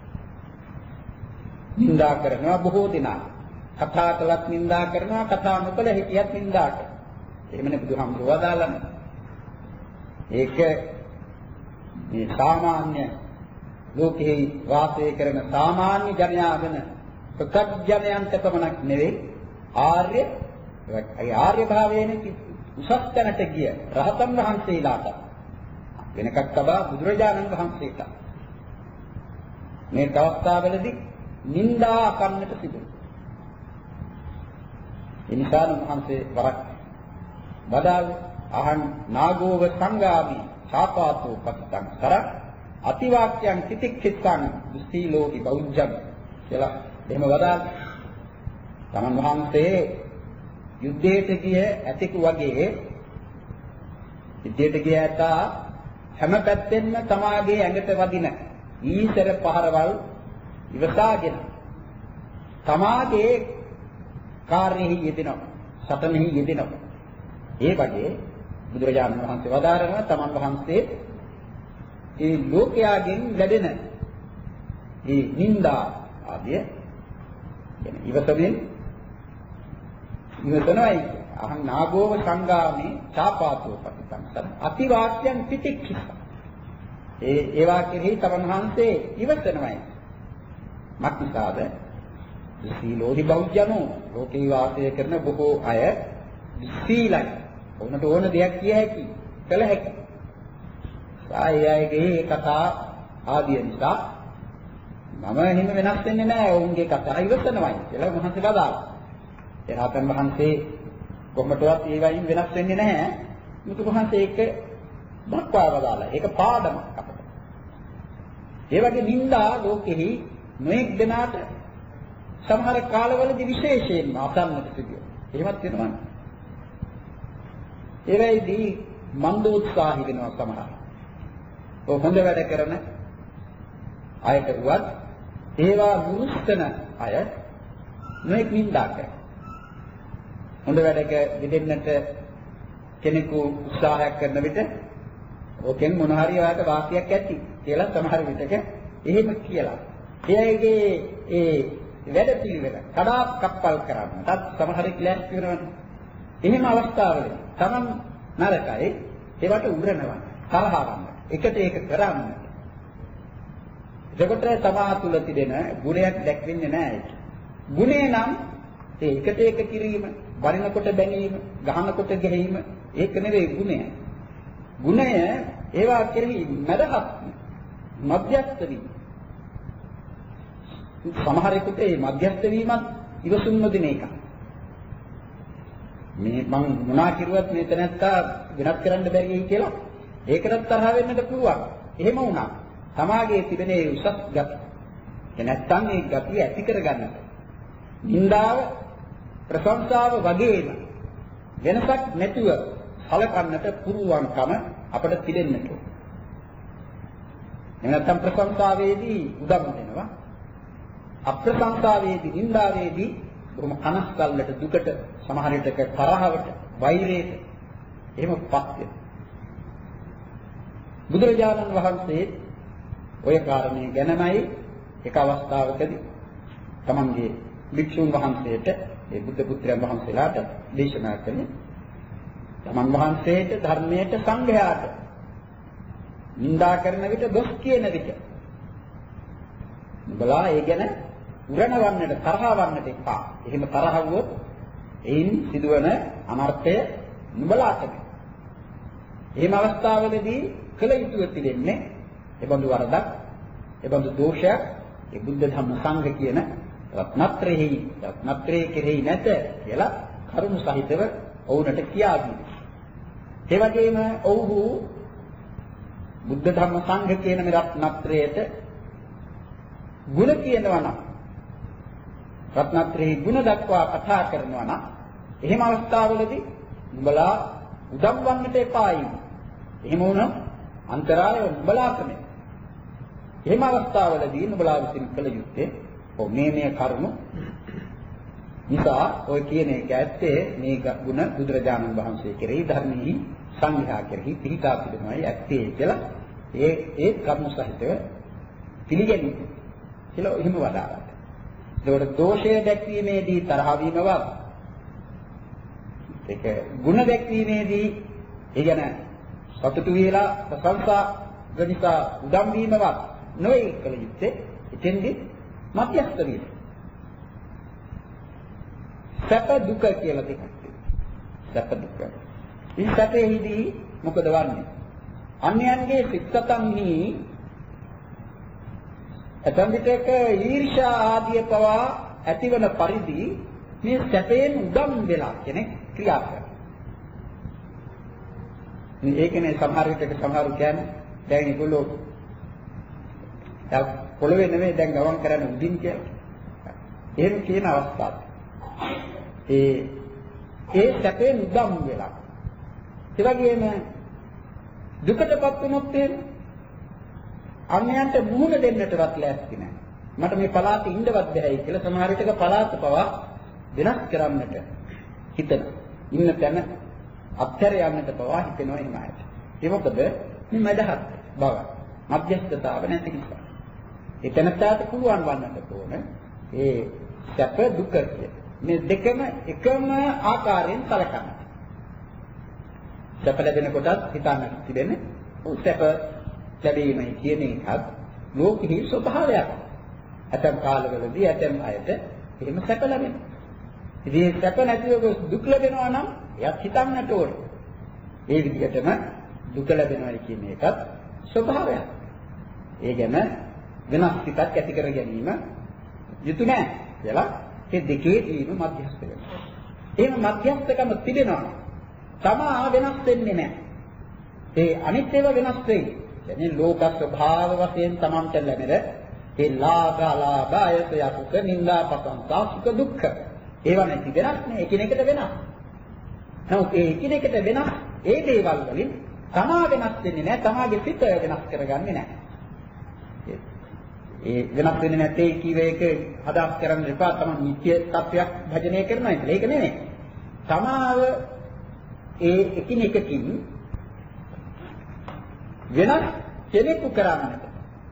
නිന്ദා කරනවා බොහෝ දෙනා. කතා කළත් නිന്ദා කරනවා, කතා නොකළ හිටියත් නිന്ദා කරනවා. එහෙමනේ බුදුහාමුදුරුවෝ වදාළන්නේ. ඒක මේ සාමාන්‍ය ලෝකේ වාසය කරන සාමාන්‍ය ජනයා වෙන ප්‍රත්‍යඥයන්ට පමණක් නෙවෙයි ආර්ය ඒ ආර්ය භාවයෙන් උසස් තැනට ගිය රහතන් වහන්සේලාට වෙනකක් තබා බුදුරජාණන් වහන්සේට මේ අවස්ථාවවලදී නිന്ദා කරන්නට සිදුවේ. ඒ නිසා වහන්සේ වරක් වදාළ අහං නාගෝව සංගාමි සාපාතෝ පත්තං කර අතිවාක්‍යං තිතික්ඛිතං දුස්සීලෝහි බෞද්ධං කියලා එහෙම වදාළ. තමන් වහන්සේ යුද්ධයට ගිය ඇතෙකු වගේ යුද්ධයට ගිය ඇත හැම පැත්තෙන්ම තමාගේ ඇඟට වදින ඊතර පහරවල් ඉවසාගෙන තමාගේ කාර්යෙහි යෙදෙනවා, සතනෙහි යෙදෙනවා. ඒ වගේ බුදුරජාණන් වහන්සේ වදාරනවා තමන් වහන්සේ ඒ ලෝකයාගෙන් ලැබෙන මේ නිന്ദා ආදිය කියන ඉවසමින් ඉවසනයි. අහං නාගෝව සංගාමේ චාපාතෝ පටිසංසර අතිවාක්‍යං පිටික්ඛිත. ඒ ඒවා කෙරෙහි තමන් වහන්සේ ඉවසනයි. මක්නිසාද සීලෝහි බෞද්ධනෝ ලෝකේ වාසය කරන බොහෝ අය සීලයි. ඔන්නට ඕන දෙයක් කිය හැකි, කළ හැකි. සායයගේ කතා ආදිය නිසා මම එහෙම වෙනස් වෙන්නේ නැහැ. ඔවුන්ගේ කතා ඉවසනවායි කියලා මහන්සි බදාලා. ඒ රහතන් වහන්සේ කොහොමදවත් ඒ වයින් වෙනස් වෙන්නේ නැහැ. මුතු වහන්සේ ඒක දක්වා බදාලා. ඒක පාඩමක් අපට. ඒ වගේ නිന്ദා ලෝකෙහි නොඑක් දෙනාට සමහර කාලවලදී විශේෂයෙන්ම අසන්නට සිදුවේ. එහෙමත් වෙනවා. ඒ වෙයිදී මන්දෝත්සාහි වෙනවා සමහර. ඔය හොඳ වැඩ කරන අයට වුවත් ඒවා මුරුස්තන අය නොඑක් නිന്ദා කරනවා. හොඳ වැඩක දෙදෙන්නට කෙනෙකු උත්සාහයක් කරන විට ඕකෙන් මොන හරි වාට වාසියක් ඇති කියලා සමහර විටක එහෙම කියලා. එයාගේ ඒ වැඩ පිළිවෙල කඩා කප්පල් කරන්නටත් සමහරෙක් ලෑස්ති වෙනවනේ. එහෙම අවස්ථාවල තමන් නරකයි ඒවට උග්‍රනවා, තරහවන්න, එකට ඒක කරන්න. එතකොට තමා තුල තිබෙන ගුණයක් දැක්වෙන්නේ නැහැ ඒක. ගුණේ නම් ඒ එකට ඒක කිරීම, වරිනකොට බැනීම, ගහනකොට ගැහිම ඒක නෙවෙයි ගුණය. ගුණය ඒවා කෙරෙහි මදහත් මධ්‍යස්ථ වීම. සමහරෙකුට මේ මධ්‍යස්ථ වීමත් ඉවසුම් නොදෙන එක. මේ මං මොනා කිරුවත් මේ තැනත්තා වෙනස් කරන්න බැරි වෙයි කියලා ඒකටත් තරහ වෙන්නට පුළුවන්. එහෙම වුණා. සමාජයේ තිබෙන ඒ උසස් ගති. ඒ නැත්තම් මේ ගතිය ඇති කරගන්නට. නින්දාව ප්‍රශංසාව වගේම වෙනසක් නැතුව සලකන්නට පුරුවන්කම අපට තිබෙන්නට ඕන. නැත්තම් ප්‍රශංසාවේදී උදම් වෙනවා. අප්‍රශංසාවේදී නින්දාවේදී බොහොම කනස්සල්ලට දුකට සමහර විටක තරහවට වෛරයට එහෙමපත් වෙනවා. බුදුරජාණන් වහන්සේ ඔය කාරණේ ගැනමයි එක අවස්ථාවකදී තමන්ගේ භික්ෂුන් වහන්සේට ඒ බුද්ධ පුත්‍රයන් වහන්සේලාට දේශනා කළේ. තමන් වහන්සේට ධර්මයට සංඝයාට නිඳා කරන විට දොස් කියන විට නුඹලා ඒ ගැන උරණවන්නට තරහවන්නට එපා. එහෙම තරහ වුවොත් එයින් සිදුවන අනර්ථය නුඹලාටම. එහෙම අවස්ථාවලදී කළ යුතුව තිබෙන්නේ එබඳු වරදක්, එබඳු දෝෂයක් ඒ බුද්ධ ධම්ම සංඝ කියන රත්නත්‍රයෙහි රත්නත්‍රයේ කෙරෙහි නැත කියලා කරුණු සහිතව ඔවුන්ට කියා දීලා. ඒ වගේම ඔව්හු බුද්ධ ධම්ම සංඝ කියන මේ රත්නත්‍රයට ගුණ කියනවා නම් රත්නත්‍රයේ ගුණ දක්වා කතා කරනවා නම් එහෙම අවස්ථාවලදී නුඹලා උදම් වන්නට එපායි. එහෙම වුණොත් අන්තරාය නුඹලාටම. එහෙම අවස්ථාවලදී නුඹලා විසින් කළ යුත්තේ ඔව් මේ මේ කරුණු නිසා ඔය කියන එක ඇත්තේ මේ ගුණ බුදුරජාණන් වහන්සේ කෙරෙහි ධර්මෙහි සංඝයා කෙරෙහි පිළිපදා පිළිමයි ඇත්තේ කියලා ඒ ඒ කරුණු සහිතව පිළිගැනීම කියලා එහෙම වදාළා. ඒකට දෝෂය දැක්වීමේදී තරහ වීමවත් ඒක ගුණ දැක්වීමේදී ඒ කියන්නේ සතුටු වේලා ප්‍රශංසා ගනිසා උදම් වීමවත් නොවේ කළ යුත්තේ එතෙන්දී මධ්‍යස්ථ වීම. සැප දුක කියලා දෙකක් තියෙනවා. සැප දුක. මේ සැපෙහිදී මොකද වන්නේ? අන්‍යයන්ගේ සිත්සතන්හි ඇතම් විටක ඊර්ෂ්‍යා ආදිය පවා ඇතිවන පරිදි මේ සැපයෙන් උදම් වෙලා කෙනෙක් ක්‍රියා කරනවා. මේ ඒකනේ සමහර විටක සමහරු කියන්නේ දැන් ඒගොල්ලෝ දැන් පොළවේ නෙමෙයි දැන් ගමන් කරන්න උදින් කියලා. එහෙම කියන අවස්ථාවක්. ඒ ඒ සැපයෙන් උදම් වෙලා. ඒ වගේම දුකටපත් වුණොත් එහෙම අන්‍යයන්ට මුහුණ දෙන්නටවත් ලෑස්ති නැහැ. මට මේ පළාතේ ඉන්නවත් බැහැ කියලා සමහර විටක පළාත පවා වෙනස් කරන්නට හිතන. ඉන්න තැන අත්හැර යන්නට පවා හිතෙනවා එහෙම අයට. ඒ මොකද මේ මදහත් බව මධ්‍යස්ථතාව නැති නිසා. ඒ තැනට පුළුවන් වන්නට ඕන ඒ සැප දුක මේ දෙකම එකම ආකාරයෙන් සැලකන්න. සැප ලැබෙන කොටත් හිතන්න තිබෙන්නේ සැප ලැබීමයි කියන එකත් ලෝකෙහි ස්වභාවයක්. ඇතම් කාලවලදී ඇතම් අයට එහෙම සැප ලැබෙනවා. ඉතින් සැප නැතිව දුක් ලැබෙනවා නම් එයත් හිතන්නට ඕනේ. ඒ විදිහටම දුක ලැබෙනවා කියන එකත් ස්වභාවයක්. ඒ ගැන වෙනස් පිටක් ඇති කර ගැනීම යුතු නැහැ කියලා ඒ දෙකේ තියෙන මධ්‍යස්ථ වෙනවා. එහෙම මධ්‍යස්ථකම තිබෙනවා. තමා වෙනස් වෙන්නේ නැහැ. ඒ අනිත් ඒවා වෙනස් වෙයි. يعني ලෝක ස්වභාව වශයෙන් තමන්ට ලැබෙන ඒ ලාභ අලාභ අයස යසුක නිന്ദා පසංසා සුඛ දුක්ඛ ඒවා නැති වෙනස් නේ එකිනෙකට වෙනස්. නමුත් ඒ එකිනෙකට වෙනස් ඒ දේවල් වලින් තමා වෙනස් වෙන්නේ නැහැ. තමාගේ සිත වෙනස් කරගන්නේ නැහැ. ඒ වෙනස් වෙන්නේ නැtei කීව එක අදහස් කරන්න එපා. තමන් නිත්‍ය තත්වයක් භජනය කරනවා කියලා. ඒක නෙමෙයි. තමාව ඒ එකිනෙකකින් වෙනස් කෙනෙකු කරන්නට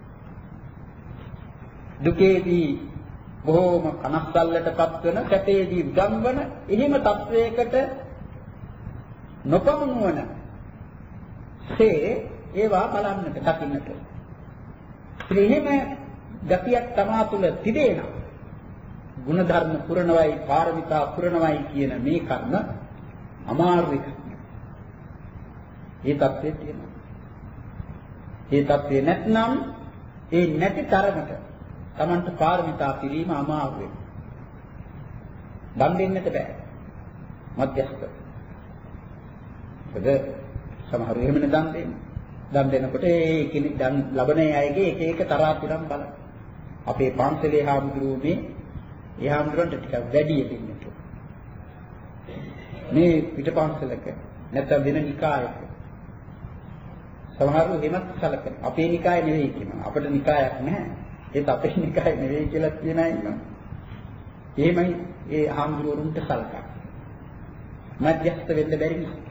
දුකේදී බොහෝම කනස්සල්ලටපත් වෙන සැපේදී උදම් වන එහෙම තත්වයකට නොපමුණුවන සේ ඒවා බලන්නට දකින්නට. එහෙම ගතියක් තමා තුළ තිබේනම් ගුණධර්ම පුරණවයි පාරමිතා පුරණවයි කියන මේ කර්ම අමාරු එකක්. ඒ තත්ත්වයේ තියෙනවා. ඒ තත්ත්වේ නැත්නම් ඒ නැති තරමට Tamanට පාරමිතා පිළිම අමාරු වෙනවා. දන් දෙන්නට බෑ. මධ්‍යස්ථ. ඒකද සමහර එහෙමනේ දන් දෙන්නේ. දන් දෙනකොට ඒ කෙනෙක් දන් ලබන අයගේ එක එක තරාතිරම් බලන. අපේ පන්සලේ හාමුදුරුවෝ ඒ හාමුදුරන්ට ටිකක් වැඩි දෙන්නට. මේ පිටපන්සලක නැත්නම් වෙන නිකායක සමහරව එහෙමත් සැලකන. අපේ නිකාය නෙවෙයි කියනවා. අපිට නිකායක් නැහැ. ඒත් අපේ නිකාය නෙවෙයි කියලා කියන අය ඉන්නවා. එහෙමයි ඒ හාමුදුරුවන්ට සැලකන. මධ්‍යස්ථ වෙන්න බැරි නිසා.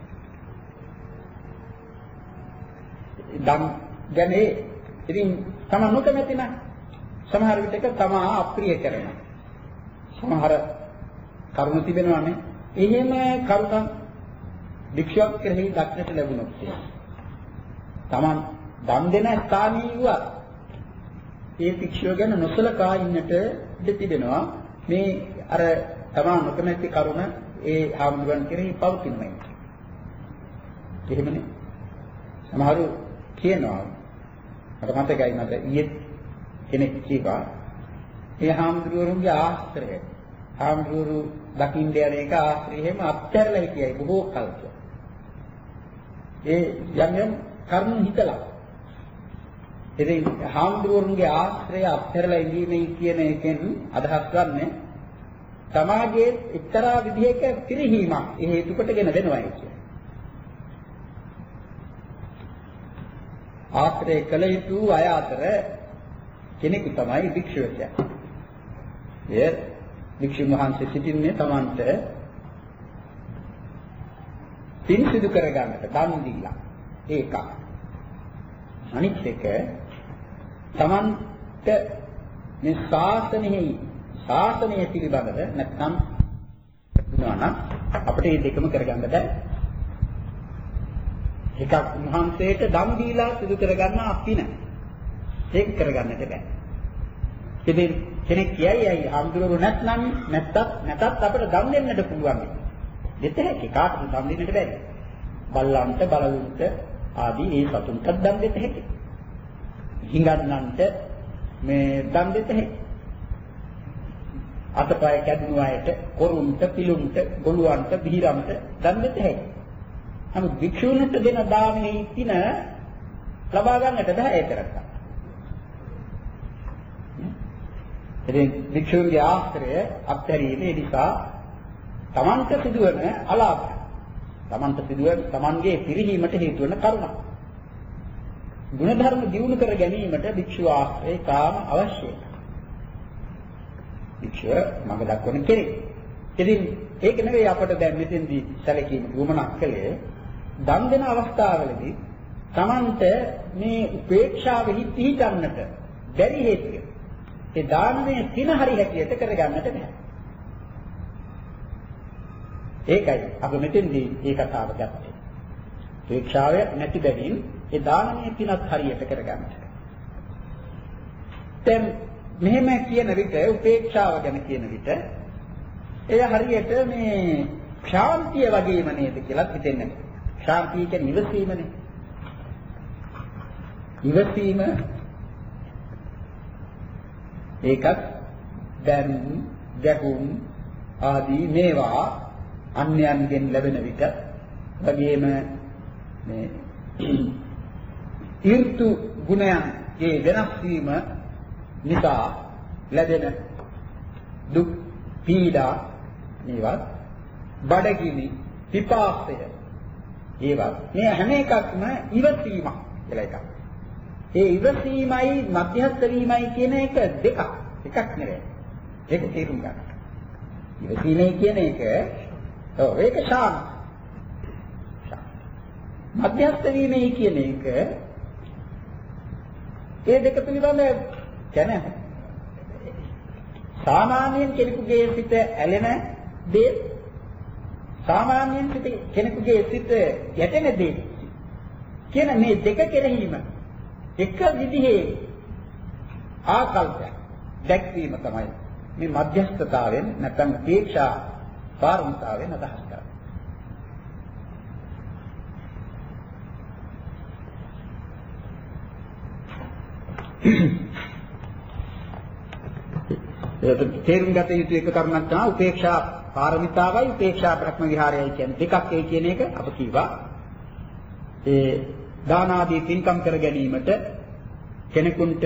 දම් ගැනේ ඉතින් තම නොකමැති නම් සමහර විටක තමා අප්‍රිය කරනවා. සමහර කරුණු තිබෙනවානේ. එහෙම කරුණ වික්ෂෝප කෙරෙහි දක්නට ලැබුණොත් තමන් දන් දෙන ස්ථානීය වුණා. ඒ භික්ෂුව ගැන නොසලකා ඉන්නට ඉඩ තිබෙනවා. මේ අර තමා නොකමැති කරුණ ඒ හාමුදුරන් කෙරෙහි පවතිනයි. එහෙමනේ. සමහරු කියනවා මට මතකයි මට ඊයේ කෙනෙක් කිව්වා ඒ හාමුදුරුවන්ගේ ආශ්‍රය හාමුදුරු දකින්න යන එක ආශ්‍රයෙම අත්හැරලා හිටියයි බොහෝ කල්ක. ඒ යම් යම් කර්ම හිතලා. ඉතින් හාමුදුරුවන්ගේ ආශ්‍රය අත්හැරලා ඉඳීමේ කියන එකෙන් අදහස් ගන්න සමාජයේ එක්තරා විදිහක පිරිහීමක් ඒ හේතු කොටගෙන වෙනවා කියන්නේ. ආශ්‍රය කළ යුතු අය අතර කෙනෙකු තමයි භික්ෂුව කියන්නේ. එය භික්ෂුන් වහන්සේ සිටින්නේ තමන්ට පින් සිදු කරගන්නට දන් දීලා ඒක. අනිත් එක තමන්ට මේ ශාසනයෙහි ශාසනය පිළිබඳව නැත්නම් දුනානම් අපිට මේ දෙකම කරගන්න බෑ. එකක් මහන්සේට දන් දීලා සිදු කරගන්න අපින. ඒක කරගන්නට බෑ. ඉතින් කෙනෙක් කියයි අය හාමුදුරුවෝ නැත්නම් නැත්තත් නැතත් අපිට දන් දෙන්නට පුළුවන්. දෙතහැකි කාටද දන් දෙන්නට බැරි. බල්ලන්ට බලලුන්ට ආදී ඒ සතුන්ට දන් දෙත හැකි. හිඟන්නන්ට මේ දන් දෙත හැකි. අතපය කැඩුණු අයට, කොරුන්ට, පිලුන්ට, ගොළුන්ට, බිහිරන්ට දන් දෙත හැකි. නමුත් භික්ෂුන්ට දෙන දානෙහි පින ලබා ගන්නට බෑ ඒ තරක්ක. ඉතින් භික්ෂුන්ගේ ආශ්‍රය අත්හැරීමේ නිසා තමන්ට සිදුවන අලාභ තමන්ට සිදුවන තමන්ගේ පිරිහීමට හේතු වන කරුණක්. ගුණධර්ම දියුණු කර ගැනීමට භික්ෂුව ආශ්‍රය කාම අවශ්‍යයි. භික්ෂුව මඟ දක්වන කෙනෙක්. ඉතින් ඒක නෙවෙයි අපට දැන් මෙතෙන්දී සැලකීම වුමනක් කළේ දන් දෙන අවස්ථාවලදී තමන්ට මේ උපේක්ෂාවෙහි පිහිටන්නට බැරි හේතුව. ඒ දානමය තින හරි හැටියට කරගන්නට බෑ. ඒකයි අප මෙතෙන්දී මේ කතාව ගත්තේ. උපේක්ෂාව නැති බැවින් ඒ දානමය තිනත් හරියට කරගන්නට. දැන් මෙහෙම කියන විට උපේක්ෂාව ගැන කියන විට එය හරියට මේ ශාන්තිය වගේම නේද කියලා හිතෙන්නේ. ශාන්තිය කියන්නේ ඉවසීමනේ. ඉවසීම ඒකත් දැන් ගැහුම් ආදී මේවා අන්‍යයන්ගෙන් ලැබෙන විට වගේම මේ ඊර්තු ගුණයන්ගේ වෙනස් වීම නිසා ලැබෙන දුක් පීඩා මේවා බඩගිනි පිපාසය ඒවා මේ හැම එකක්ම ඉවසීමක් කියලා එකක්. ඒ ඉවසීමයි මධ්‍යස්ථ වීමයි කියන එක දෙකක්. එකක් නෙවෙයි. ඒක තේරුම් ගන්න. ඉවසීමයි කියන එක ඔව් ඒක ශාම. මධ්‍යස්ථ වීමයි කියන එක ඒ දෙක පිළිබඳ කියන්නේ සාමාන්‍යයෙන් කෙනෙකුගේ සිත ඇලෙන දේ සාමාන්‍යයෙන් සිත කෙනෙකුගේ සිත ගැටෙන දේ කියන මේ දෙක කෙරෙහිම එක විදිහේ ආකල්පයක් දැක්වීම තමයි මේ මධ්‍යස්ථතාවයෙන් නැත්නම් තීක්ෂා පාරමිතාවෙන් අදහස් කරන්නේ. ඒක තේරුම් ගත යුතු එක කරුණක් තමයි උපේක්ෂා පාරමිතාවයි උපේක්ෂා බ්‍රහ්ම විහාරයයි කියන්නේ දෙකක් ඒ කියන එක අප කීවා. ඒ දාන ආදී පින්කම් කර ගැනීමට කෙනෙකුට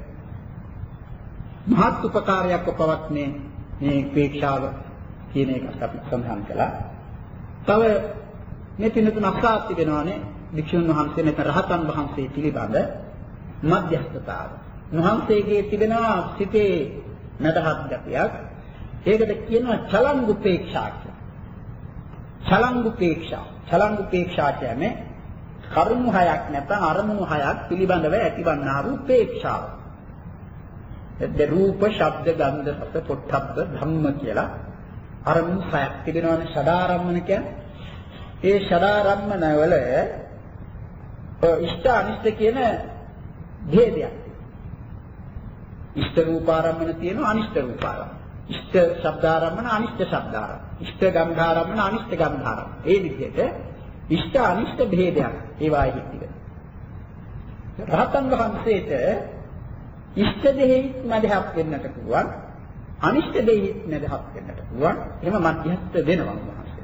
මහත් උපකාරයක් පවත්නේ මේ උපේක්ෂාව කියන එක අපි සඳහන් කළා. තව මේ පින්තුන් අස්වාත් තිබෙනවානේ වික්ෂුන් වහන්සේ නැත්නම් රහතන් වහන්සේ පිළිබඳ මධ්‍යස්ථතාව. උන්වහන්සේගේ තිබෙනවා සිතේ නැදහත් ගතියක්. ඒකට කියනවා චලංගුපේක්ෂා කියලා. චලංගුපේක්ෂා. චලංගුපේක්ෂා කියන්නේ කරුණු හයක් නැත්නම් අරමුණු හයක් පිළිබඳව ඇතිවන්නා වූ උපේක්ෂාව. ඒ රූප, ශබ්ද, ගන්ධ, රස, පොට්ටබ්බ ධම්ම කියලා අරමුණු හයක් තිබෙනවානේ ෂඩාරම්මන කියන්නේ. ඒ ෂඩාරම්මන වල ඉෂ්ඨ අනිෂ්ඨ කියන භේදයක්. ඉෂ්ඨ රූපාරම්මන තියෙනවා අනිෂ්ඨ රූපාරම්මන. ඉෂ්ඨ ශබ්දාරම්මන අනිෂ්ඨ ශබ්දාරම්මන. ඉෂ්ඨ ගන්ධාරම්මන අනිෂ්ඨ ගන්ධාරම්මන. ඒ විදිහට ඉෂ්ඨ අනිෂ්ඨ භේදයක් ඒවායි තිබෙනවා. රහතන් වහන්සේට ඉෂ්ඨ දෙහි මැදහත් වෙන්නට පුළුවන් අනිෂ්ඨ දෙහි මැදහත් වෙන්නට පුළුවන් එහෙම මධ්‍යස්ථ වෙනවා වහන්සේ.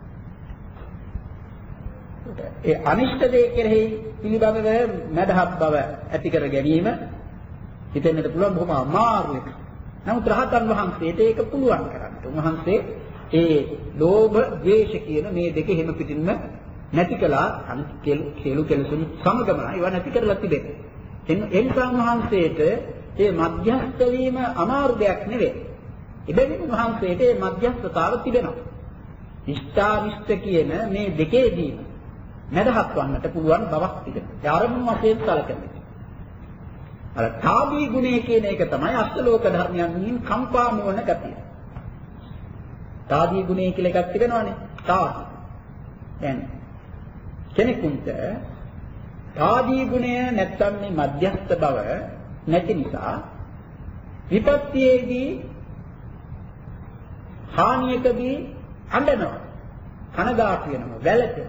ඒ අනිෂ්ඨ දෙය කෙරෙහි පිළිබඳව මැදහත් බව ඇති කර ගැනීම හිතෙන්නට පුළුවන් බොහොම අමාරු එකක්. නමුත් රහතන් වහන්සේට ඒක පුළුවන් කරන්න. උන්වහන්සේ ඒ ලෝභ, ද්වේෂ කියන මේ දෙක හැම පිටින්ම නැති කළා. අනිත් කෙලු කෙලසුන් සමගම ඒවා නැති කරලා තිබෙනවා. ඒ නිසා උන්වහන්සේට මේ මධ්‍යස්ථ වීම අමාරු දෙයක් නෙවෙයි. ඉබේම උන්වහන්සේට මේ මධ්‍යස්ථතාව තිබෙනවා. ඉෂ්ඨානිෂ්ඨ කියන මේ දෙකේදී මැදහත් වන්නට පුළුවන් බවක් තිබෙනවා. ඒ අරමුණු වශයෙන් සැලකෙන්නේ. අර තාදී ගුණය කියන එක තමයි අෂ්ටලෝක ධර්මයන්ගෙන් කම්පා නොවන ගතිය. තාදී ගුණය කියලා එකක් තිබෙනවානේ. තාදී. දැන් කෙනෙකුට තාදී ගුණය නැත්තම් මේ මධ්‍යස්ථ බව නැති නිසා විපත්තියේදී හානියකදී අඬනවා. කනගාටු වෙනවා. වැළපෙනවා.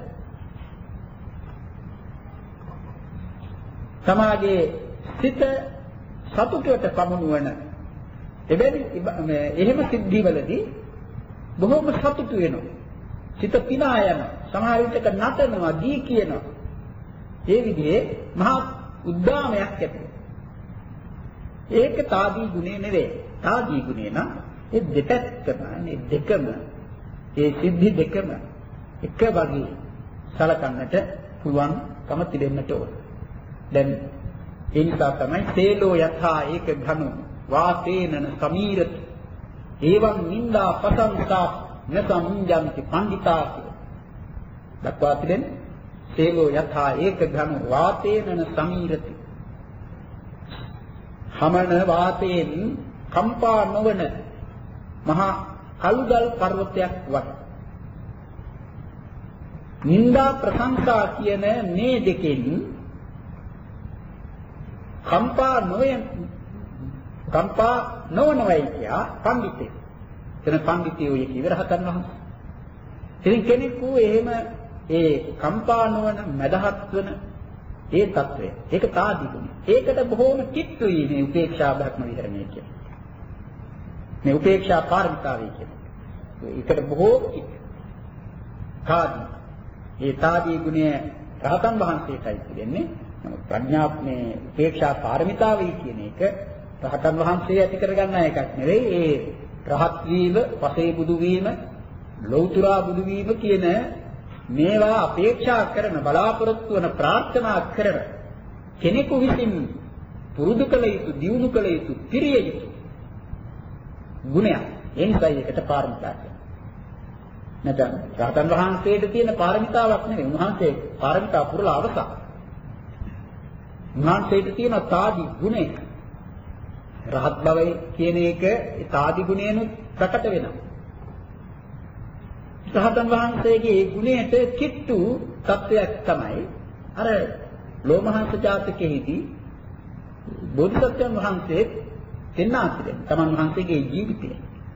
සමාජයේ සිත සතුටට පමුණුවන එබැවින් මේ එහෙම සිද්ධිවලදී බොහෝම සතුටු වෙනවා. සිත පිනා යනවා. සමහර විටක නටනවා, දී කියනවා. ඒ විදිහේ මහා උද්දාමයක් ඇති. ඒක තාදී ගුණේ නෙවෙයි. තාදී ගුණේ නම් ඒ දෙපැත්තම මේ දෙකම ඒ සිද්ධි දෙකම එක වගේ සලකන්නට පුළුවන්කම තිබෙන්නට ඕන. දැන් ඒ නිසා තමයි සේලෝ යථා ඒක ඝනෝ වාතේනන සමීරති එවං නින්දා පසංසා නසමුඤ්ජන්ති පණ්ඩිතා කියලා. දක්වා තිබෙන්නේ සේලෝ යථා ඒක ඝනෝ වාතේනන සමීරති. හමන වාතයෙන් කම්පා නොවන මහා කළුගල් පර්වතයක් වගේ. නින්දා ප්‍රශංසා කියන මේ දෙකෙන් කම්පා නොයන් කම්පා නොවනවයි කියා පඬිතේ. එතන පඬිතියෝ යෙකි ඉවරහතන් වහන්සේ. ඉතින් කෙනෙකු එහෙම ඒ කම්පා නොවන මදහත් වන ඒ తත්වය. ඒක තාදී ගුණය. ඒකට බොහෝම කිට්ටුයි මේ උපේක්ෂා භක්ම විහරණය කියන්නේ. මේ උපේක්ෂා පාරමිතාවයි කියන්නේ. ඒකට බොහෝ තාදී. ඒ තාදී ගුණය රහතන් වහන්සේටයි කියන්නේ. නමුත් ප්‍රඥාත්මේ උපේක්ෂා පාරමිතාවයි කියන එක රහතන් වහන්සේ ඇති කරගන්න එකක් නෙවෙයි. ඒ රහත් වීම, පසේ බුදු වීම, ලෞතුරා බුදු වීම කියන මේවා අපේක්ෂා කරන, බලාපොරොත්තු වන, ප්‍රාර්ථනා කරන කෙනෙකු විසින් පුරුදු කළ යුතු, දියුණු කළ යුතු, පිරිය යුතු ගුණයක්. ඒ නිසා ඒකට පාරමිතා කියනවා. නැත්නම් රහතන් වහන්සේට තියෙන පාරමිතාවක් නෙවෙයි. උන්වහන්සේ පාරමිතා පුරලා අවසන්. උන්වහන්සේට තියෙන තාදී ගුණය. රහත් බවයි කියන එක ඒ තාදී ගුණයනොත් ප්‍රකට වෙනවා. රහතන් වහන්සේගේ ඒ ගුණයට කිට්ටු තත්වයක් තමයි අර ලෝමහංස ජාතකයේදී බෝධිසත්වයන් වහන්සේ දෙන්නා තිබෙන තමන් වහන්සේගේ ජීවිතය.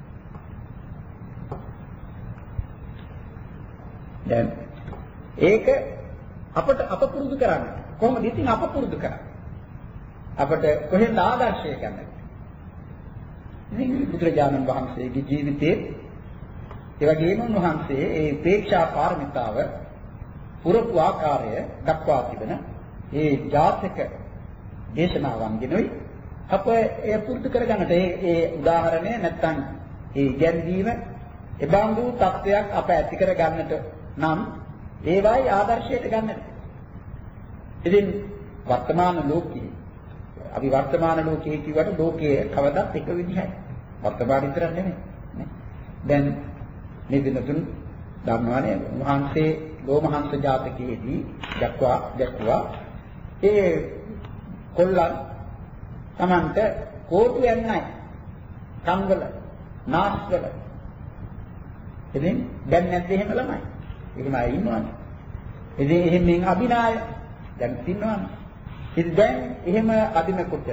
දැන් ඒක අපට අප පුරුදු කරන්න. කොහොමද ඉතින් අප පුරුදු කරන්නේ? අපට කොහෙන්ද ආදර්ශය ගන්නද? ඉතින් බුදුරජාණන් වහන්සේගේ ජීවිතයේ ඒ වගේම උන්වහන්සේ ඒ උපේක්ෂා පාරමිතාව පුරපු ආකාරය දක්වා තිබෙන ඒ ජාතක දේශනාවන්ගෙනුයි අප ඒ පුරුදු කරගන්නට ඒ ඒ උදාහරණය නැත්තම් ඒ ගැන්වීම එබඳු තත්වයක් අප ඇති කර ගන්නට නම් ඒවයි ආදර්ශයට ගන්නට. ඉතින් වර්තමාන ලෝකයේ අපි වර්තමාන ලෝකයේ කියවට ලෝකයේ කවදාත් එක විදිහයි. වර්තමාන විතර නෙමෙයි. දැන් මේ දිනතුන් ධර්මවානේ මහන්සේ ලෝමහංස ජාතකයේදී දක්වා දක්වා ඒ කොල්ලන් Tamanට කෝටු යන්නයි කංගල නාස්වල. ඉතින් දැන් නැද්ද එහෙම ළමයි? එහෙමයි ඉන්නවනේ. ඉතින් එහෙම අභිනාය දැන් තින්නවනේ. ඉතින් දැන් එහෙම අදිනකොට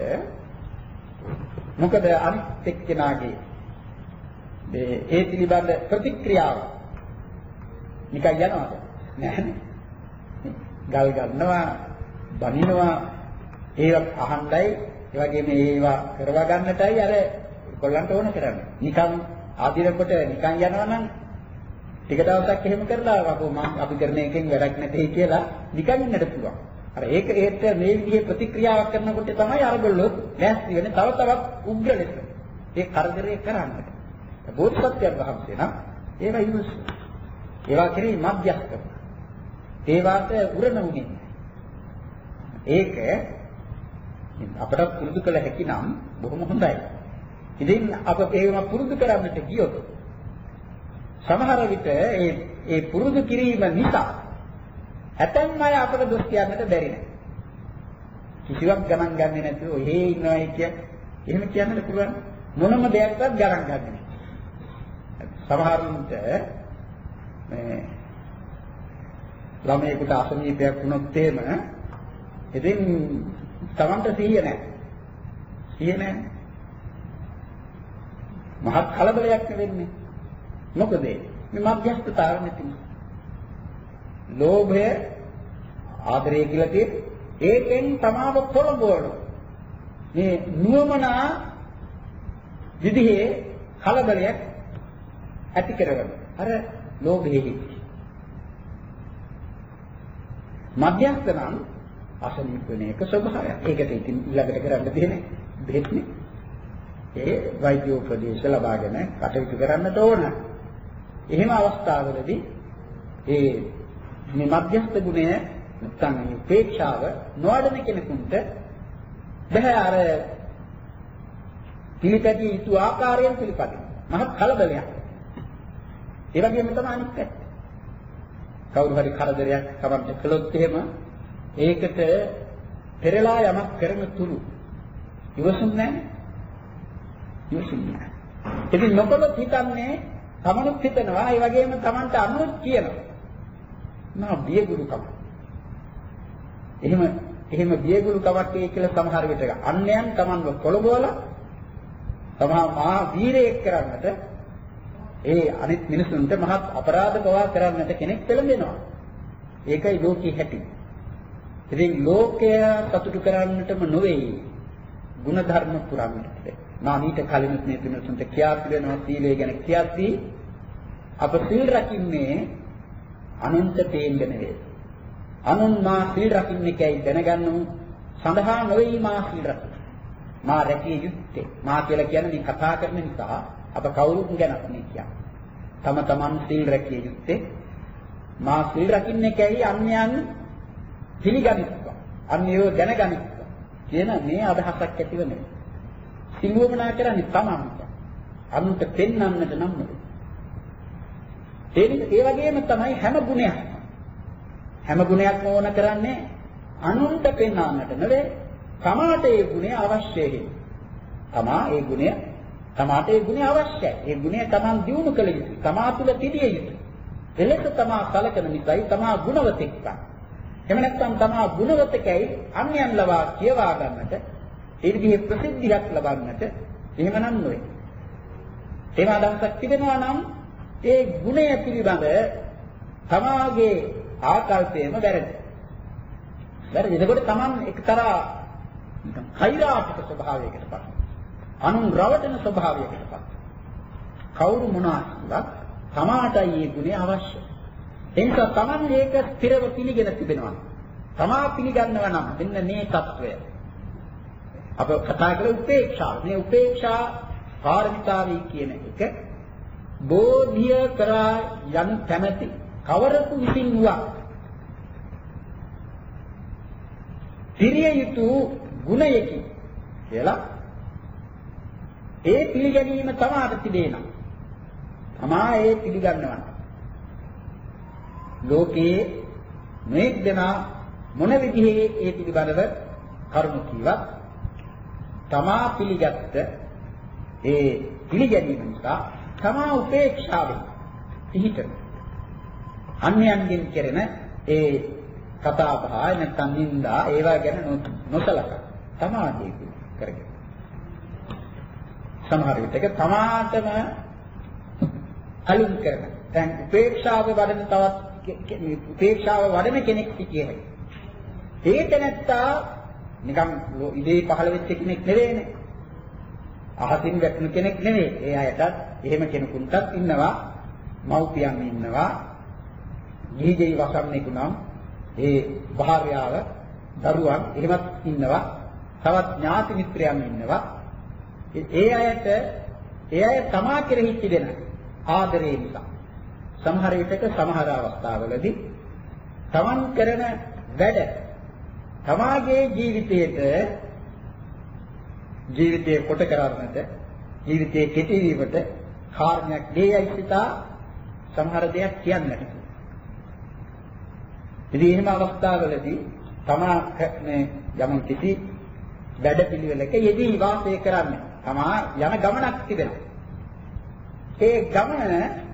මොකද අනිත් එක්කෙනාගේ මේ ඒ පිළිබඳ ප්‍රතික්‍රියාව නිකන් යනවාද? නැහැනේ. ගල් ගන්නවා, බනිනවා, ඒවත් අහන්නයි, ඒ වගේම ඒවා කරවා ගන්නටයි අර කොල්ලන්ට ඕන කරන්නේ. නිකන් ආදිනකොට නිකන් යනවා නම් ටික දවසක් එහෙම කරලා අපෝ මම අපි කරන එකෙන් වැඩක් නැtei කියලා නිකන් ඉන්නට පුළුවන්. අර ඒක ඒත් මේ විදිහේ ප්‍රතික්‍රියාවක් කරනකොට තමයි අරගොල්ලෝ නැස්ති වෙන්නේ තව තවත් උග්‍ර ලෙස. ඒ කරදරේ කරන්නේ. බෝධිසත්වයන් වහන්සේ නම් ඒවා ඉවසු. ඒවා කෙරෙහි මධ්‍යස්ථ. ඒවාට උරණ උනේ. ඒක අපට පුරුදු කළ හැකි නම් බොහොම හොඳයි. ඉතින් අප ඒවා පුරුදු කරන්නට ගියොත් සමහර විට ඒ ඒ පුරුදු කිරීම නිසා ඇතැම් අය අපට දොස් කියන්නට බැරි නෑ. කිසිවක් ගණන් ගන්නේ නැතුව ඔහේ ඉන්නවයි කිය. එහෙම කියන්නට පුළුවන් මොනම දෙයක්වත් ගණන් ගන්නේ නෑ. සමහරුන්ට මේ ළමයෙකුට අසනීපයක් වුණොත් එහෙම ඉතින් Tamanට සිහිය නෑ. සිහිය නෑ. මහත් කලබලයක් නෙවෙන්නේ. මොකද මේ මධ්‍යස්ථතාවය නැති නිසා. ලෝභය ආදරය කියලා තියෙන ඒකෙන් තමාව පොළඹවන මේ නුවමනා විදිහේ කලබලයක් ඇති කරගන්න. අර ලෝභයෙහි මධ්‍යස්ථ නම් අසනීප වෙන එක ස්වභාවයක්. ඒකට ඉතින් ඊළඟට කරන්න තියෙන්නේ බෙහෙත්නේ. ඒ වෛද්‍ය උපදේශ ලබාගෙන කටයුතු කරන්නට ඕන. එහෙම අවස්ථාවලදී ඒ මේ මධ්‍යස්ථ ගුණය නැත්නම් උපේක්ෂාව නොවැඩෙන කෙනෙකුට බෑ අර පිළිපැදිය යුතු ආකාරයෙන් පිළිපදින. මහත් කලබලයක්. ඒ වගේම තමයි අනිත් පැත්ත. කවුරු හරි කරදරයක් කවන්න කළොත් එහෙම ඒකට පෙරලා යමක් කරන තුරු ඉවසුන්නේ නැහැ. ඉවසුන්නේ නැහැ. ඉතින් නොකලොත් හිතන්නේ තමනුත් හිතනවා ඒ වගේම Tamanට අනුත් කියනවා. නා බියගුරුකම. එහෙම එහෙම බියගුරුකමක් ඒ කියලා සමහර විට අන්‍යයන් Tamanව කොළඹවලා තමා මා වීරයෙක් කරන්නට ඒ අනිත් මිනිසුන්ට මහත් අපරාධ පවා කරන්නට කෙනෙක් පෙළඹෙනවා. ඒකයි ලෝකී හැටි. ඉතින් ලෝකය සතුටු කරන්නටම නොවේ ගුණ ධර්ම පුරන්නට. මා මීට කලින් මේ මිනිසුන්ට කියා පිළිවෙනවා සීලය ගැන කියද්දී අප සීල් රකින්නේ අනන්ත තේන්න නෙවේ. අනුන් මා සීල් රකින්නේ කැයි දැනගන්නු සඳහා නොවේ මා සීල් රකින්නේ. මා රැකිය යුත්තේ. මා කියලා කියන්නේ මේ කතා කරන නිසා අප කවුරුත් ගැනත් නේ කියන්නේ. තම තමන් සීල් රැකිය යුත්තේ. මා සීල් රකින්නේ කැයි අන්‍යයන් පිළිගනිත්වා. අන්‍යයෝ දැනගනිත්වා. කියන මේ අදහසක් ඇතිව නෙවේ. සිල්වමනා කරන්නේ තමන්ට. අනුන්ට පෙන්වන්නට නම් නෙවේ. ඒ වගේම තමයි හැම ගුණයක්. හැම ගුණයක්ම ඕන කරන්නේ අනුන්ට පෙන්වන්නට නෙවෙයි. තමාට ඒ ගුණය අවශ්‍යයි. තමා ඒ ගුණය තමාට ඒ ගුණය අවශ්‍යයි. ඒ ගුණය තමන් දියුණු කළ යුතුයි. තමා තුළ තිබිය යුතුයි. එලෙස තමා සලකන නිසායි තමා ගුණවතෙක් වන්නේ. එහෙම නැත්නම් තමා ගුණවතකයි අන්‍යයන් ලවා කියවා ගන්නට ඒ විදිහේ ප්‍රසිද්ධියක් ලබන්නට එහෙමනම් නොවේ. ඒව අදහසක් තිබෙනවා නම් ඒ ගුණය පිළිබඳ තමාගේ ආකල්පයම වැරදි. වැරදි. එතකොට තමන් එක්තරා කෛරාටික ස්වභාවයකටපත් වෙනවා. අනුන් රවටන ස්වභාවයකටපත් වෙනවා. කවුරු මොනවා කිව්වත් තමාටයි මේ ගුණය අවශ්‍යයි. එනිසා තමන් ඒක ස්ථිරව පිළිගෙන තිබෙනවා. තමා පිළිගන්නවා නම් මෙන්න මේ తত্ত্বය. අප කතා කරලා උපේක්ෂාව. මේ උපේක්ෂා පාරමිතාවයි කියන එක බෝධිය කරා යන කැමැති කවරකු විසින් වුවක් පිරිය යුතු ගුණයකි කියලා ඒ පිළිගැනීම තමාට තිබේනම් තමා ඒ පිළිගන්නවා. ලෝකයේ මේක දෙනා මොන විදිහේ ඒ පිළිබඳව කරුණු කීවත් තමා පිළිගත්ත ඒ පිළිගැනීම නිසා තමා උපේක්ෂාවෙන් පිහිටන අන්‍යයන්ගෙන් කෙරෙන ඒ කතා බහ නැත්නම් නින්දා ඒවා ගැන නොසලකා සමාධිය කරගෙන සමහර විටක තමාටම අලුම් කරන දැන් උපේක්ෂාව වඩන තවත් උපේක්ෂාව වඩන කෙනෙක් සිටියේ. ඒක නැත්තා නිකන් ඉදී පහළ වෙච්ච කෙනෙක් නෙවෙයිනේ. අහසින් වැටෙන කෙනෙක් නෙවෙයි. ඒ අයටත් එහෙම කෙනෙකුටත් ඉන්නවා මව්පියන් ඉන්නවා. ජීජේ වසන්නේකුනම් ඒ භාර්යාව දරුවන් එහෙමත් ඉන්නවා. තවත් ඥාති මිත්‍රයන් ඉන්නවා. ඒ අයට ඒ අය තමා කෙරෙහි තිබෙන ආදරේ නිසා සමහර විටක සමහර අවස්ථාවලදී තමන් කරන වැඩ තමාගේ ජීවිතයට ජීවිතයේ කොට කරන්නට ජීවිතයේ කෙටි වීමට කාරණයක් දෙයයි සිතා සමහර දෙයක් කියන්නට. ඉතින් එහෙම අවස්ථාවලදී තමා මේ යම් කිසි වැඩ පිළිවෙලක යෙදී වාසය කරන්නේ තමා යන ගමනක් තිබෙනවා. ඒ ගමන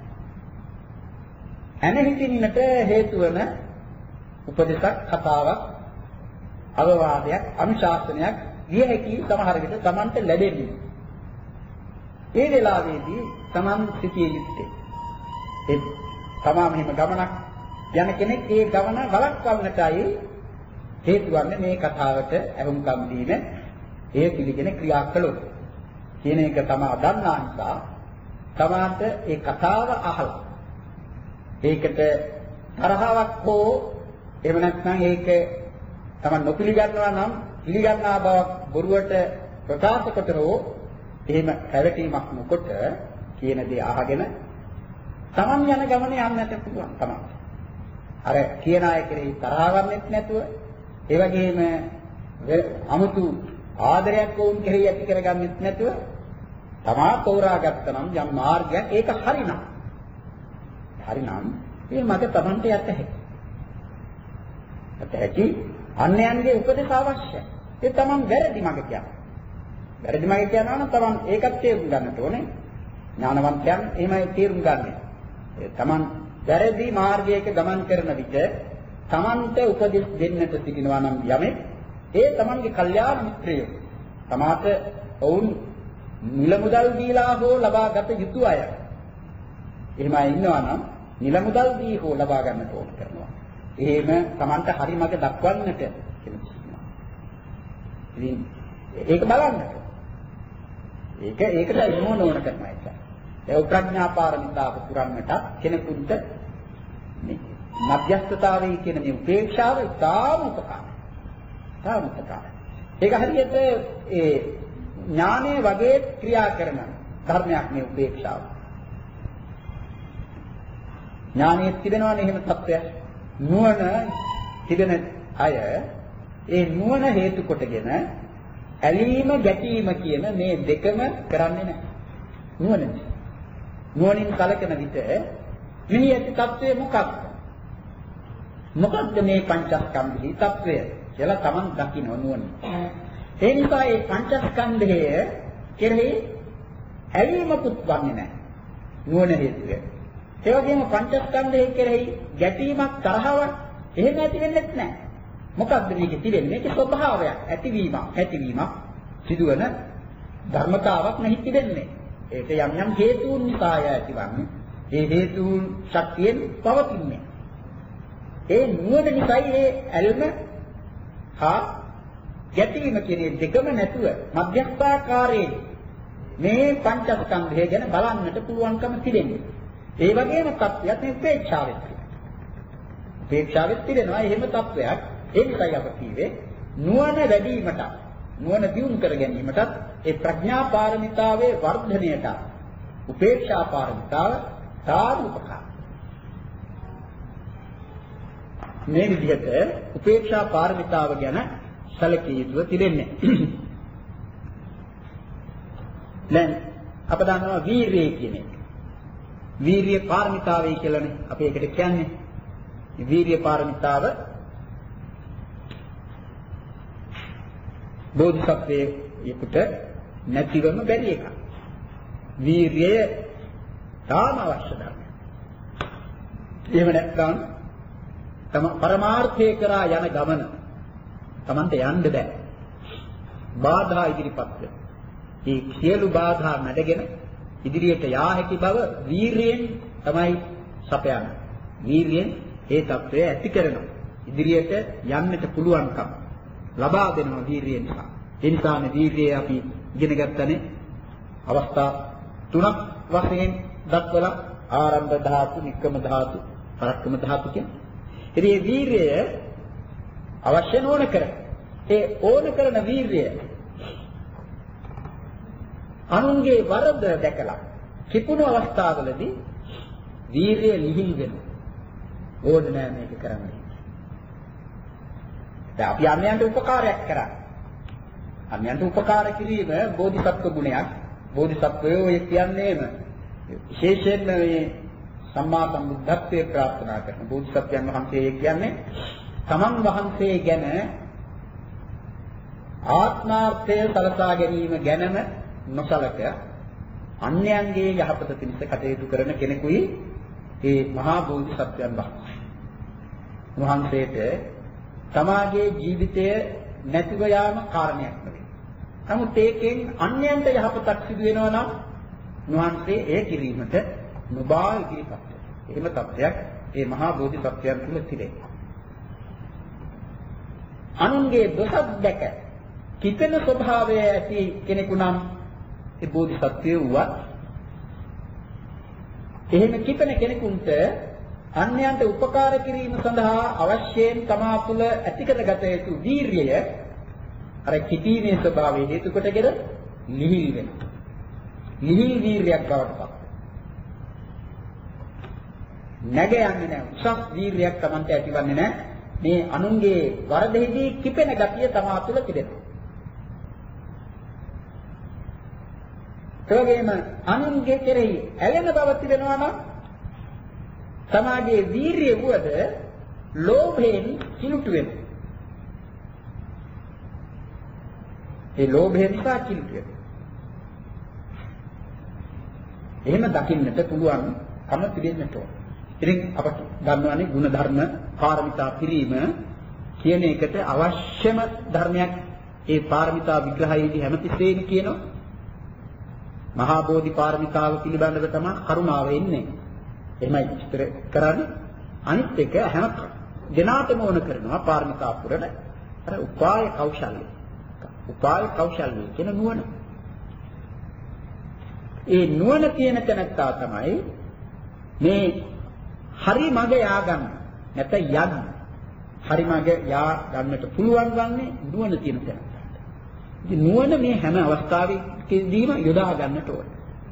ඇනහිටින්නට හේතු වන උපදේශක් කතාවක් අවවාදයක් අනුශාසනයක් විය හැකි සමහර විට Tamanට ලැබෙන්නේ. ඒ වෙලාවේදී Taman සිටිය යුත්තේ ඒ තමා මෙහෙම ගමනක් යන කෙනෙක් ඒ ගමන වළක්වන්නටයි හේතු වන්නේ මේ කතාවට අහුම්කම් දීම ඒ පිළිගෙන ක්‍රියා කළොත් කියන එක තමා දන්නා නිසා තමාට ඒ කතාව අහලා ඒකට තරහාවක් හෝ එහෙම නැත්නම් ඒක තමන් නොපිළිගන්නවා නම් පිළිගන්නා බවක් බොරුවට ප්‍රකාශ කරතෝ එහෙම පැවැටීමක් නොකොට කියන දේ අහගෙන තමන් යන ගමන යන්නට පුළුවන් තමයි. අර කියන අය කෙරෙහි තරහවන්නේත් නැතුව ඒ වගේම අමුතු ආදරයක් වුන් කෙරෙහි ඇති කරගන්නෙත් නැතුව තමා තෝරාගත්ත නම් යම් මාර්ගයක් ඒක හරිනම් හරිනම් මේ මට තමන්ට යන්න හැකියි. ඇතැයි අන්‍යයන්ගේ උපදෙස් අවශ්‍යයි. ඒ තමන් වැරදි මඟ කියන්නේ. වැරදි මඟ කියනවා නම් තමන් ඒකත් තේරුම් ගන්නට ඕනේ. ඥානවන්තයන් එහෙමයි තේරුම් ගන්න. ඒ තමන් වැරදි මාර්ගයක ගමන් කරන විට තමන්ට උපදෙස් දෙන්නට සිටිනවා නම් යමෙක් ඒ තමන්ගේ කල්යාණ මිත්‍රයෝ. තමාට වුන් නිල මුදල් දීලා හෝ ලබා ගත යුතු අය. එහෙමයි ඉන්නවා නම් නිල මුදල් දී හෝ ලබා ගන්නට ඕන කරනවා. එහෙම තමන්ට හරි මඟ දක්වන්නට කියනවා. ඉතින් ඒක බලන්නට. ඒක ඒකට මොන ඕන කරනවා ඒක. ඒ ප්‍රඥා පාරමිතාව පුරන්නට කෙනෙකුට මේ මධ්‍යස්ථතාවයේ කියන මේ උපේක්ෂාව ඉතාම උපකාරයි. ඉතාම උපකාරයි. ඒක හරියට ඒ ඥානයේ වගේ ක්‍රියා කරන ධර්මයක් මේ උපේක්ෂාව. ඥානයේ තිබෙනවනේ එහෙම තත්ත්වයක්. නුවණ තිබෙන අය ඒ නුවණ හේතු කොටගෙන ඇලීම ගැටීම කියන මේ දෙකම කරන්නේ නැහැ. නුවණ. නුවණින් කලකන විට මිනිහ ඇති තත්ත්වය මොකක්ද? මොකක්ද මේ පංචස්කන්ධී තත්ත්වය කියලා Taman දකින්න නුවණ. ඒ නිසා මේ පංචස්කන්ධය කෙරෙහි ඇලීමකුත් වන්නේ නැහැ. නුවණ හේතුවෙන්. ඒ වගේම පංචස්කන්ධය කෙරෙහි ගැටීමක් තරහවක් එහෙම ඇති වෙන්නේ නැහැ. මොකක්ද මේකේ තිබෙන්නේ? මේකේ ස්වභාවයක් ඇතිවීමක් ඇතිවීමක් සිදුවන ධර්මතාවක් නැහි තිබෙන්නේ. ඒක යම් යම් හේතුන් නිසා ඇතිවන්නේ. ඒ හේතුන් ශක්තියෙන් පවතින්නේ. ඒ නුවණ නිසායි මේ ඇල්ම හා ගැටීම කියන දෙකම නැතුව මධ්‍යස්ථාකාරයේ මේ පංචස්කන්ධය ගැන බලන්නට පුළුවන්කම තිබෙන්නේ. ඒ වගේම තත්ත්වයක් මේ උපේක්ෂාවෙත් තියෙනවා. උපේක්ෂාවෙත් තියෙනවා එහෙම තත්ත්වයක්. ඒ නිසායි අප කීවේ නුවණ වැඩිවීමට නුවණ දියුණු කර ගැනීමට ඒ ප්‍රඥා පාරමිතාවේ වර්ධනයට උපේක්ෂා පාරමිතාව සාධුපකාරයි. මේ විදිහට උපේක්ෂා පාරමිතාව ගැන සැලකිය යුතුව තිබෙන්නේ. දැන් අප දන්නවා වීරිය කියන එක. වීරිය පාරමිතාවයි කියලානේ අපි ඒකට කියන්නේ. වීරිය පාරමිතාව බෝධිසත්වයෙකුට නැතිවම බැරි එකක්. වීරිය තාම අවශ්‍ය ධර්මයක්. එහෙම නැත්නම් තම පරමාර්ථය කරා යන ගමන Tamante යන්න බෑ. බාධා ඉදිරිපත් වෙනවා. මේ සියලු බාධා මැඩගෙන ඉදිරියට යා හැකි බව වීරියෙන් තමයි සපයන්නේ. වීරියෙන් ඒ తත්වය ඇති කරනවා. ඉදිරියට යන්නට පුළුවන්කම ලබා දෙනවා වීරිය නිසා. ඒ නිසානේ වීරිය අපි ඉගෙන ගන්නනේ අවස්ථා තුනක් වශයෙන් දක්වලා ආරම්භ ධාතු, නික්කම ධාතු, පරක්කම ධාතු කියන්නේ. ඉතින් මේ වීරිය අවශ්‍ය නොවන කරන ඒ ඕන කරන වීරිය අනුන්ගේ වරද දැකලා කිපුණු අවස්ථාවලදී වීරිය ලිහිල් වෙනවා. ඕන නෑ මේක කරන්න. දැන් අපි අන්‍යයන්ට උපකාරයක් කරා. අන්‍යයන්ට උපකාර කිරීම බෝධිසත්ව ගුණයක්. බෝධිසත්වයෝ ඔය කියන්නේම විශේෂයෙන්ම මේ සම්මා සම්බුද්ධත්වයේ ප්‍රාර්ථනා කරන බෝධිසත්වයන් වහන්සේ කියන්නේ තමන් වහන්සේ ගැන ආත්මාර්ථය සලසා ගැනීම ගැනම නොසලක අන්‍යයන්ගේ යහපත පිණිස කටයුතු කරන කෙනෙකුයි ඒ මහා බෝධිසත්වයන් වහන්සේ. වහන්සේට තමාගේ ජීවිතය නැතිව යාම කාරණයක් නෙවෙයි. නමුත් ඒකෙන් අන්‍යයන්ට යහපතක් සිදු වෙනවා නම් වහන්සේ ඒ කිරීමට නොබා ඉදිරිපත් වෙනවා. එහෙම තත්ත්වයක් ඒ මහා බෝධිසත්වයන් තුළ තිබෙනවා. අනුන්ගේ දොසක් දැක කිපෙන ස්වභාවය ඇති කෙනෙකු නම් ඒ බෝධිසත්වයේ වුවත් එහෙම කිපෙන කෙනෙකුට අන්‍යයන්ට උපකාර කිරීම සඳහා අවශ්‍යයෙන් තමා තුළ ඇති කරගත යුතු වීරිය අර කිපීමේ ස්වභාවය හේතු කොටගෙන ලිහිල් වෙනවා. ලිහිල් වීරියක් බවට පත් වෙනවා. නැග යන්නේ නැහැ. උසස් වීරියක් Tamante ඇතිවන්නේ නැහැ. මේ අනුන්ගේ වරදෙහිදී කිපෙන ගතිය තමා තුළ තිබෙනවා. ඒවගේම අනුන්ගේ කෙරෙහි ඇලෙන බව තිබෙනවා නම් තමාගේ වීරිය වුවද ලෝභයෙන් කිලුට වෙනවා. ඒ ලෝභය නිසා කිලුට වෙනවා. එහෙම දකින්නට පුළුවන් කම පිළිෙන්නට ඕන. ඉතින් අපට ගන්නවානේ ගුණ ධර්ම පාරමිතා පිරීම කියන එකට අවශ්‍යම ධර්මයක් ඒ පාරමිතා විග්‍රහයේදී හැමතිස්සෙම කියනවා. මහා බෝධි පාරමිතාව පිළිබඳව තමයි කරුණාව එන්නේ. එහෙමයි විස්තර කරන්නේ. අනිත් එක හැම දෙනාටම ඕන කරනවා පාරමිතා පුරන අර උපාය කෞශල්‍ය. උපාය කෞශල්‍ය කියන නුවණ. ඒ නුවණ තියෙන තැනත්තා තමයි මේ හරි මඟ යා ගන්න. නැත්නම් යන්න. හරි මඟ යා ගන්නට පුළුවන් වන්නේ නුවණ තියෙන තැනත්තාට. ඉතින් නුවණ මේ හැම අවස්ථාවෙකදීම යොදා ගන්නට ඕන.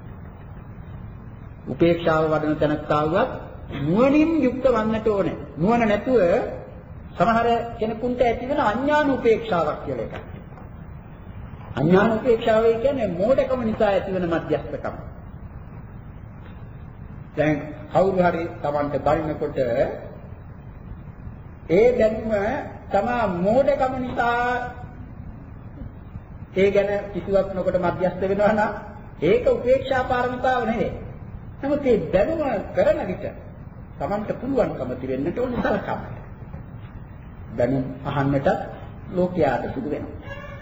උපේක්ෂාව වඩන තැනත්තාවත් නුවණින් යුක්ත වන්නට ඕනේ. නුවණ නැතුව සමහර කෙනෙකුට ඇති වෙන අඥාන උපේක්ෂාවක් කියලා එකක්. අඥාන උපේක්ෂාව කියන්නේ මෝඩකම නිසා ඇතිවන මධ්‍යස්ථකම. දැන් කවුරු හරි Tamante බලිනකොට ඒ දැනුම තමා මෝඩකම නිසා ඒ ගැන කිසිවක් නොකොට මධ්‍යස්ථ වෙනවා නම් ඒක උපේක්ෂා පාරමිතාව නෙවෙයි. නමුත් මේ දැනුම කරන විට Tamante පුළුවන්කම තිබෙන්නට ඕන සලකන්න. දැනුම් අහන්නට ලෝකයාට සිදු වෙනවා.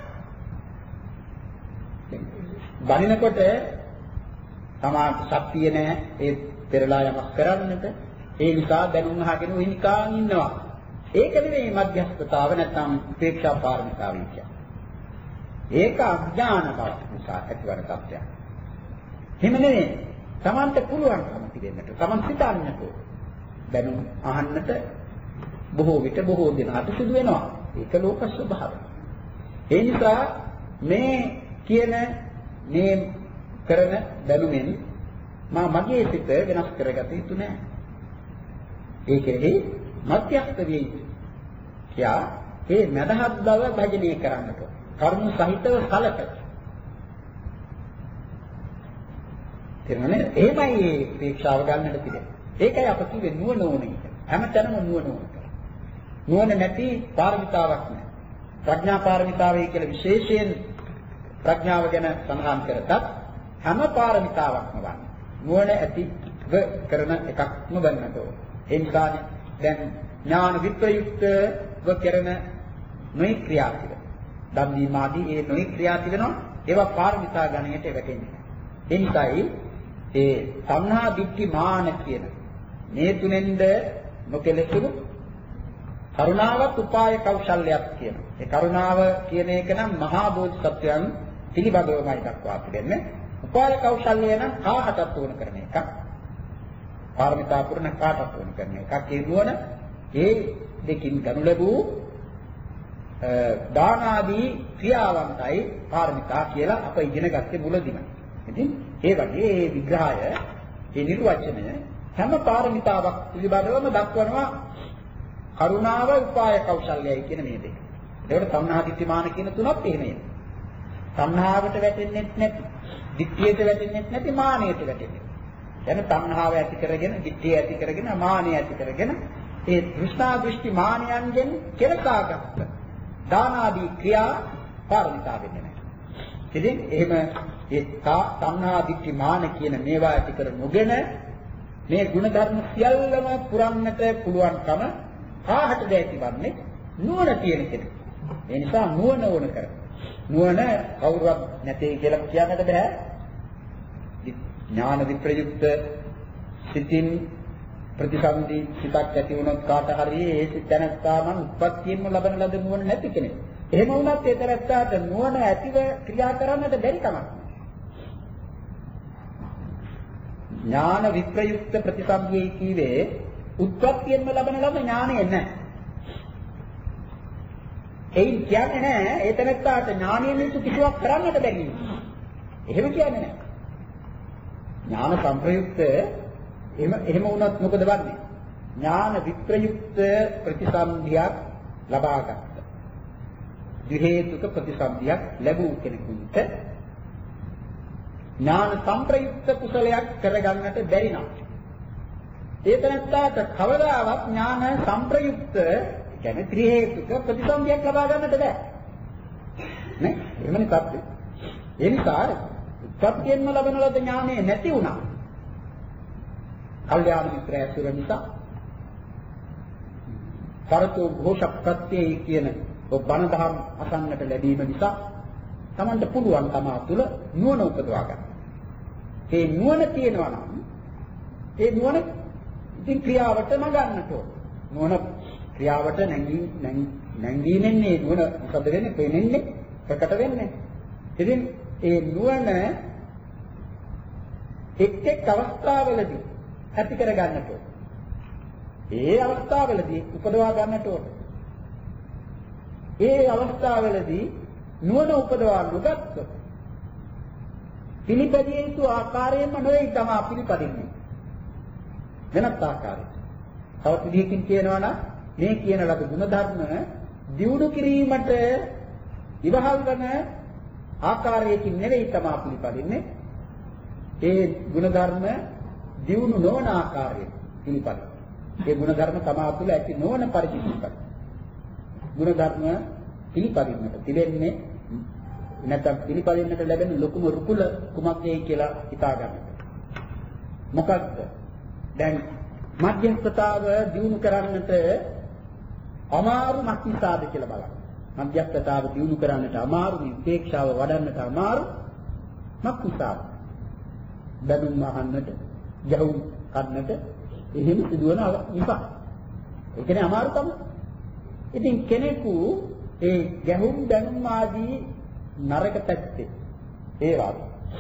බලිනකොට තමාට ශක්තිය නැහැ ඒ පෙරලා යමක් කරන්නට. ඒ නිසා දැනුම් අහගෙන උහිනිකාන් ඉන්නවා. ඒක නෙවෙයි මධ්‍යස්ථතාව නැත්නම් උපේක්ෂා පාරමිතාව කියන්නේ. ඒක අඥාන බව නිසා ඇතිවන තත්ත්වයක්. එහෙම නෙවෙයි. Tamante පුළුවන්කම තිබෙන්නට. Taman සිතන්නට දැනුම් අහන්නට බොහෝ විට බොහෝ දෙනාට සිදු වෙනවා. ඒක ලෝක ස්වභාවය. ඒ නිසා මේ කියන මේ කරන දැනුමෙන් මා මගේ සිත වෙනස් කරගත යුතු නෑ. ඒකෙහි මධ්‍යස්ථ විය යුතු. කියා ඒ මදහත් බව භජනය කරන්නට කර්ම සහිතව සලක. තේරුණානේ? එහෙමයි මේ ප්‍රේක්ෂාව ගන්නට තිබෙන්නේ. ඒකයි අප කිව්වේ නුවණ ඕනේ. හැමතැනම නුවණ ඕනේ. නුවණ නැති පාරමිතාවක් නෑ. ප්‍රඥා පාරමිතාවයි කියලා විශේෂයෙන් ප්‍රඥාව ගැන සඳහන් කරතත් හැම පාරමිතාවක්ම වань නුවණ ඇතිව කරන එකක් නොබන්නට ඕන. ඒ නිසානේ දැන් ඥාන විප්‍රයුක්තව කරන නොයි ක්‍රියා තිබෙනවා. දන් දීම ආදී ඒ නොයි ක්‍රියා තිබෙනවා. ඒවා පාරමිතා ගණයට වැටෙන්නේ. ඒ නිසායි ඒ සංහා දිට්ඨි මාන කියන මේ තුනෙන්ද නොකෙලෙසුණු කරුණාවත් උපාය කෞශල්‍යයක් කියනවා. ඒ කරුණාව කියන එක නම් මහා බෝධිසත්වයන් පිළිබඳවමයි දක්වා තිබෙන්නේ. උපාය කෞශල්‍ය නම් කාටත් ඕන කරන එකක්. පාරමිතා පුරන කාටත් ඕන කරන එකක්. ඒ නුවණ ඒ දෙකින් ගනු ලැබූ දාන ආදී ක්‍රියාවන්ටයි පාරමිතා කියලා අප ඉගෙන ගත්තේ මුලදීම. ඉතින් ඒ වගේ මේ විග්‍රහය, මේ නිර්වචනය හැම පාරමිතාවක් පිළිබඳවම දක්වනවා කරුණාව උපාය කෞශල්‍යයි කියන මේ දෙක. ඒකට සංහා දිට්ඨිමාන කියන තුනක් එහෙමයි. සංහාවට වැටෙන්නේ නැති, දිට්ඨියට වැටෙන්නේ නැති, මානයට වැටෙන්නේ. එන සංහාව ඇති කරගෙන, දිට්ඨිය ඇති කරගෙන, මානය ඇති කරගෙන ඒ දෘෂ්ණා දෘෂ්ටි මානයන්ගෙන් කෙලකාගත්ත දාන ආදී ක්‍රියා පාරමිතා වෙන්නේ නැහැ. ඉතින් එහෙම ඒ සංහා දිට්ඨි මාන කියන මේවා ඇති කර නොගෙන මේ ගුණධර්ම සියල්ලම පුරන්නට පුළුවන්කම කාහටද ඇතිවන්නේ? නුවණ තියෙන කෙනෙක්. ඒ නිසා නුවණ ඕන කර. නුවණ කවුරුවත් නැtei කියලා කියන්නට බෑ. ඥාන විප්‍රයුක්ත සිතින් ප්‍රතිසන්දි සිතක් ඇති වුණොත් කාට හරි ඒ සිතනස්ථා නම් උත්පත්තියෙන්ම ලබන ලද නුවණ නැති කෙනෙක්. එහෙම වුණත් ඒ තරත්තාට නුවණ ඇතිව ක්‍රියා කරන්නට බැරි කමක්. ඥාන විප්‍රයුක්ත ප්‍රතිසන්දියේ කීවේ උත්පත්තියෙන්ම ලබන ලද ඥානය නැහැ. ඒ කියන්නේ නැහැ ඒ තරත්තාට ඥානයෙන් යුතු කිසිවක් කරන්නට බැරි. එහෙම කියන්නේ නැහැ. ඥාන සංප්‍රයුක්ත එහෙම එහෙම වුණත් මොකද වන්නේ? ඥාන විප්‍රයුක්ත ප්‍රතිසන්දියක් ලබා ගන්න. ද්විහේතුක ප්‍රතිසන්දියක් ලැබූ කෙනෙකුට ඥාන සංප්‍රයුක්ත කුසලයක් කරගන්නට බැරි නම් ඒ තැනට කවදාවත් ඥාන සංප්‍රයුක්ත කියන්නේ ත්‍රි හේතුක ප්‍රතිසන්දියක් ලබා ගන්නට බෑ. නේ? එහෙමනේ තත්ත්වය. ඒ නිසා උත්පත්තියෙන්ම ලබන ලද ඥානෙ නැති වුණා. කල්යාණ මිත්‍රය ඇසුර නිසා කරතෝ ഘോഷප්‍රත්‍යය කියන ඔබ බණ දහම් අසන්නට ලැබීම නිසා Tamanට පුළුවන් තමා තුළ නුවණ උපදවා ගන්න. ඒ නුවණ තියෙනවා නම් ඒ නුවණ ඉතින් ක්‍රියාවට නගන්නට ඕන. නුවණ ක්‍රියාවට නැංගී නැංගීමෙන් මේ නුවණ මොකද වෙන්නේ? පේන්නේ ප්‍රකට වෙන්නේ. ඉතින් ඒ නුවණ එක් එක් අවස්ථාවලදී ඇති කර ගන්නට ඕන. ඒ අවස්ථාවලදී උපදවා ගන්නට ඕන. ඒ අවස්ථාවලදී නුවණ උපදවා නොගත්තොත් පිළිපදිය යුතු ආකාරයෙන්ම නොවේ තමයි පිළිපදින්නේ. වෙනත් ආකාරයකට. තවත් විදිහකින් කියනවා නම් මේ කියන ලද ගුණධර්ම දියුණු කිරීමට ඉවහල් වන ආකාරයකින් නෙවෙයි තමයි පිළිපදින්නේ. ඒ ගුණධර්ම දියුණු නොවන ආකාරයෙන් පිළිපදින. ඒ ගුණධර්ම තමා තුළ ඇති නොවන පරිදි පිළිපදින. ගුණධර්ම පිළිපදින්නට තිබෙන්නේ නැත්නම් පිළිපදින්නට ලැබෙන ලොකුම රුකුල කුමක්දයි කියලා හිතා ගන්න. මොකක්ද? දැන් මධ්‍යස්ථතාව දියුණු කරන්නට අමාරු මක්නිසාද කියලා බලන්න. මධ්‍යස්ථතාව දියුණු කරන්නට අමාරු, විපේක්ෂාව වඩන්නට අමාරු මක්නිසාද? බැඳුම් අහන්නට, ගැහුම් කන්නට එහෙම සිදුවන නිසා. ඒ කියන්නේ අමාරුකම. ඉතින් කෙනෙකු ඒ ගැහුම් බැඳුම් ආදී නරක පැත්තේ ඒවා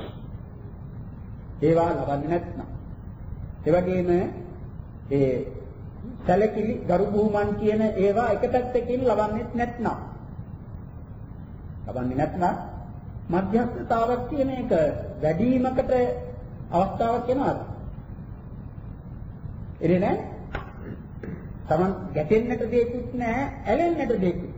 ඒවා ලබන්නේ නැත්නම් ඒ වගේම ඒ සැලකිලි ගරු බුහුමන් කියන ඒවා එක පැත්තකින් ලබන්නේ නැත්නම් ලබන්නේ නැත්නම් මධ්‍යස්ථතාවක් කියන එක වැඩිවීමකට අවස්ථාවක් වෙනවාද? එන්නේ නැහැ. Taman ගැටෙන්නට දෙයක්වත් නැහැ, ඇලෙන්නට දෙයක්වත්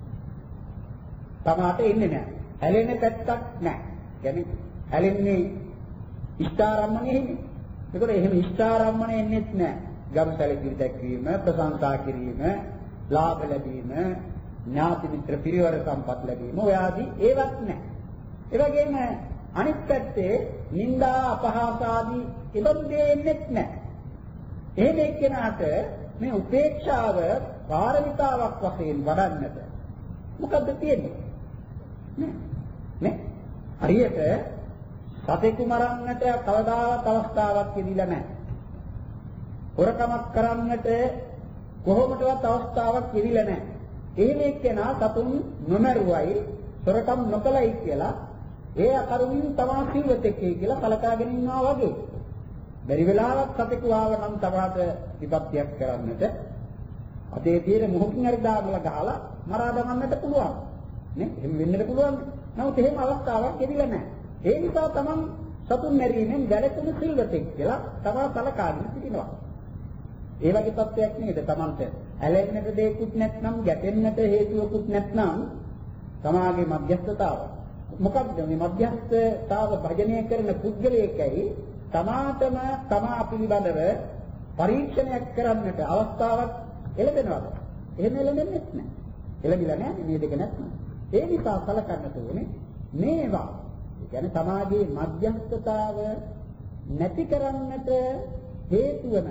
තමාට ඉන්නේ නැහැ. ඇලෙන පැත්තක් නැහැ. يعني ඇලෙන්නේ ඉෂ්ඨාරම්මණයෙන්නේ. ඒකෝර එහෙම ඉෂ්ඨාරම්මණය එන්නේත් නැහැ. ගම්සැලකිලි දැක්වීම, ප්‍රශංසා කිරීම, ලාභ ලැබීම, ඥාති මිත්‍ර පිරිවර සම්පත් ලැබීම ඔය ආදී ඒවත් නැහැ. ඒ වගේම අනිත් පැත්තේ නිന്ദා අපහාස ආදී ඒබඳු දේ එන්නේත් නැහැ. එහෙම එක්කෙනාට මේ උපේක්ෂාව පාරමිතාවක් වශයෙන් වඩන්නට මොකද්ද තියෙන්නේ? නේ? නේ? හරියට සතෙකු මරන්නට කවදාවත් අවස්ථාවක් ලැබිලා නැහැ. හොරකමක් කරන්නට කොහොමදවත් අවස්ථාවක් ලැබිලා නැහැ. එහෙම එක්කෙනා සතුන් නොමරුවයි, හොරකම් නොකලයි කියලා ඒ අකරුණින් තමා සිල්වතෙක්යි කියලා කලකාගෙන ඉන්නවා වගේ. බැරි වෙලාවක් සතෙකු ආව නම් තමාට විපත්තියක් කරන්නට අතේ තියෙන මොහොකින් හරි දාගලා ගහලා මරා දමන්නට පුළුවන්. නේ? එහෙම වෙන්නට පුළුවන්. නමුත් එහෙම අවස්ථාවක් ලැබිලා නැහැ. ඒ නිසා තමන් සතුන් මැරීමෙන් වැළකුණු සිල්වතෙක් කියලා තමා කලකාගෙන සිටිනවා. ඒ වගේ තත්ත්වයක් නේද තමන්ට ඇලෙන්නට දෙයක්වත් නැත්නම් ගැටෙන්නට හේතුවකුත් නැත්නම් තමාගේ මධ්‍යස්ථතාව. මොකක්ද මේ මධ්‍යස්ථතාව භජනය කරන පුද්ගලයෙක්යි තමාටම තමා පිළිබඳව පරීක්ෂණයක් කරන්නට අවස්ථාවක් එළදෙනවද? එහෙම එළදෙන්නේ නැහැ. එළදිලා නැහැ මේ දෙක නැත්නම්. ඒ නිසා සලකන්නට ඕනේ මේවා. ඒ කියන්නේ තමාගේ මධ්‍යස්ථතාව නැති කරන්නට හේතු වෙන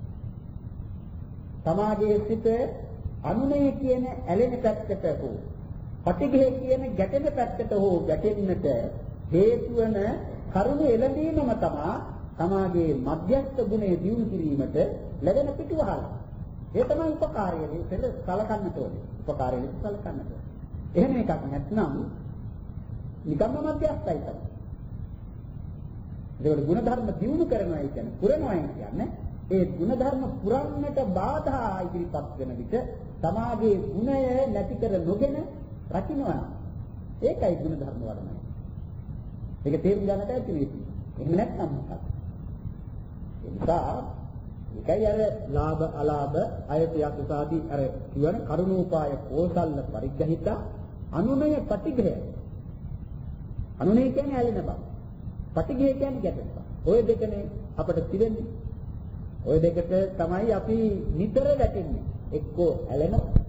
තමාගේ සිත අනුමය කියන ඇලෙන පැත්තට හෝ පටිඝය කියන ගැටෙන පැත්තට හෝ ගැටෙන්නට හේතු වෙන කරුණ එළඹීමම තමා තමාගේ මධ්‍යස්ථ ගුණය දියුණු කිරීමට ලැබෙන පිටුවහල. ඒ තමයි උපකාරය. ඒක සලකන්නට ඕනේ. උපකාරය ලෙස සලකන්නට ඕනේ. එහෙම එකක් නැත්නම් නිකම්ම මධ්‍යස්ථයි තමයි. ඒකට ගුණ ධර්ම දියුණු කරනවා කියන්නේ පුරනවා කියන්නේ ඒ ගුණ ධර්ම පුරන්නට බාධා ඉදිරිපත් වෙන විට තමාගේ ගුණය නැති කර නොගෙන රකින්නවා. ඒකයි ගුණ ධර්ම වඩනවා. ඒක තේරුම් ගන්නට ඇති නේ. එහෙම නැත්නම් මොකක්ද? ඒ නිසා ඒකයි අර ලාභ අලාභ අයත යසාදී අර කියන කරුණෝපාය කෝසල්ල පරිග්‍රහිත අනුනය පටිඝය. අනුනය කියන්නේ ඇලෙන බව. පටිඝය කියන්නේ ගැටෙන බව. ඔය දෙකනේ අපිට තිබෙන්නේ. ඔය දෙකට තමයි අපි නිතර වැටෙන්නේ. එක්කෝ ඇලෙන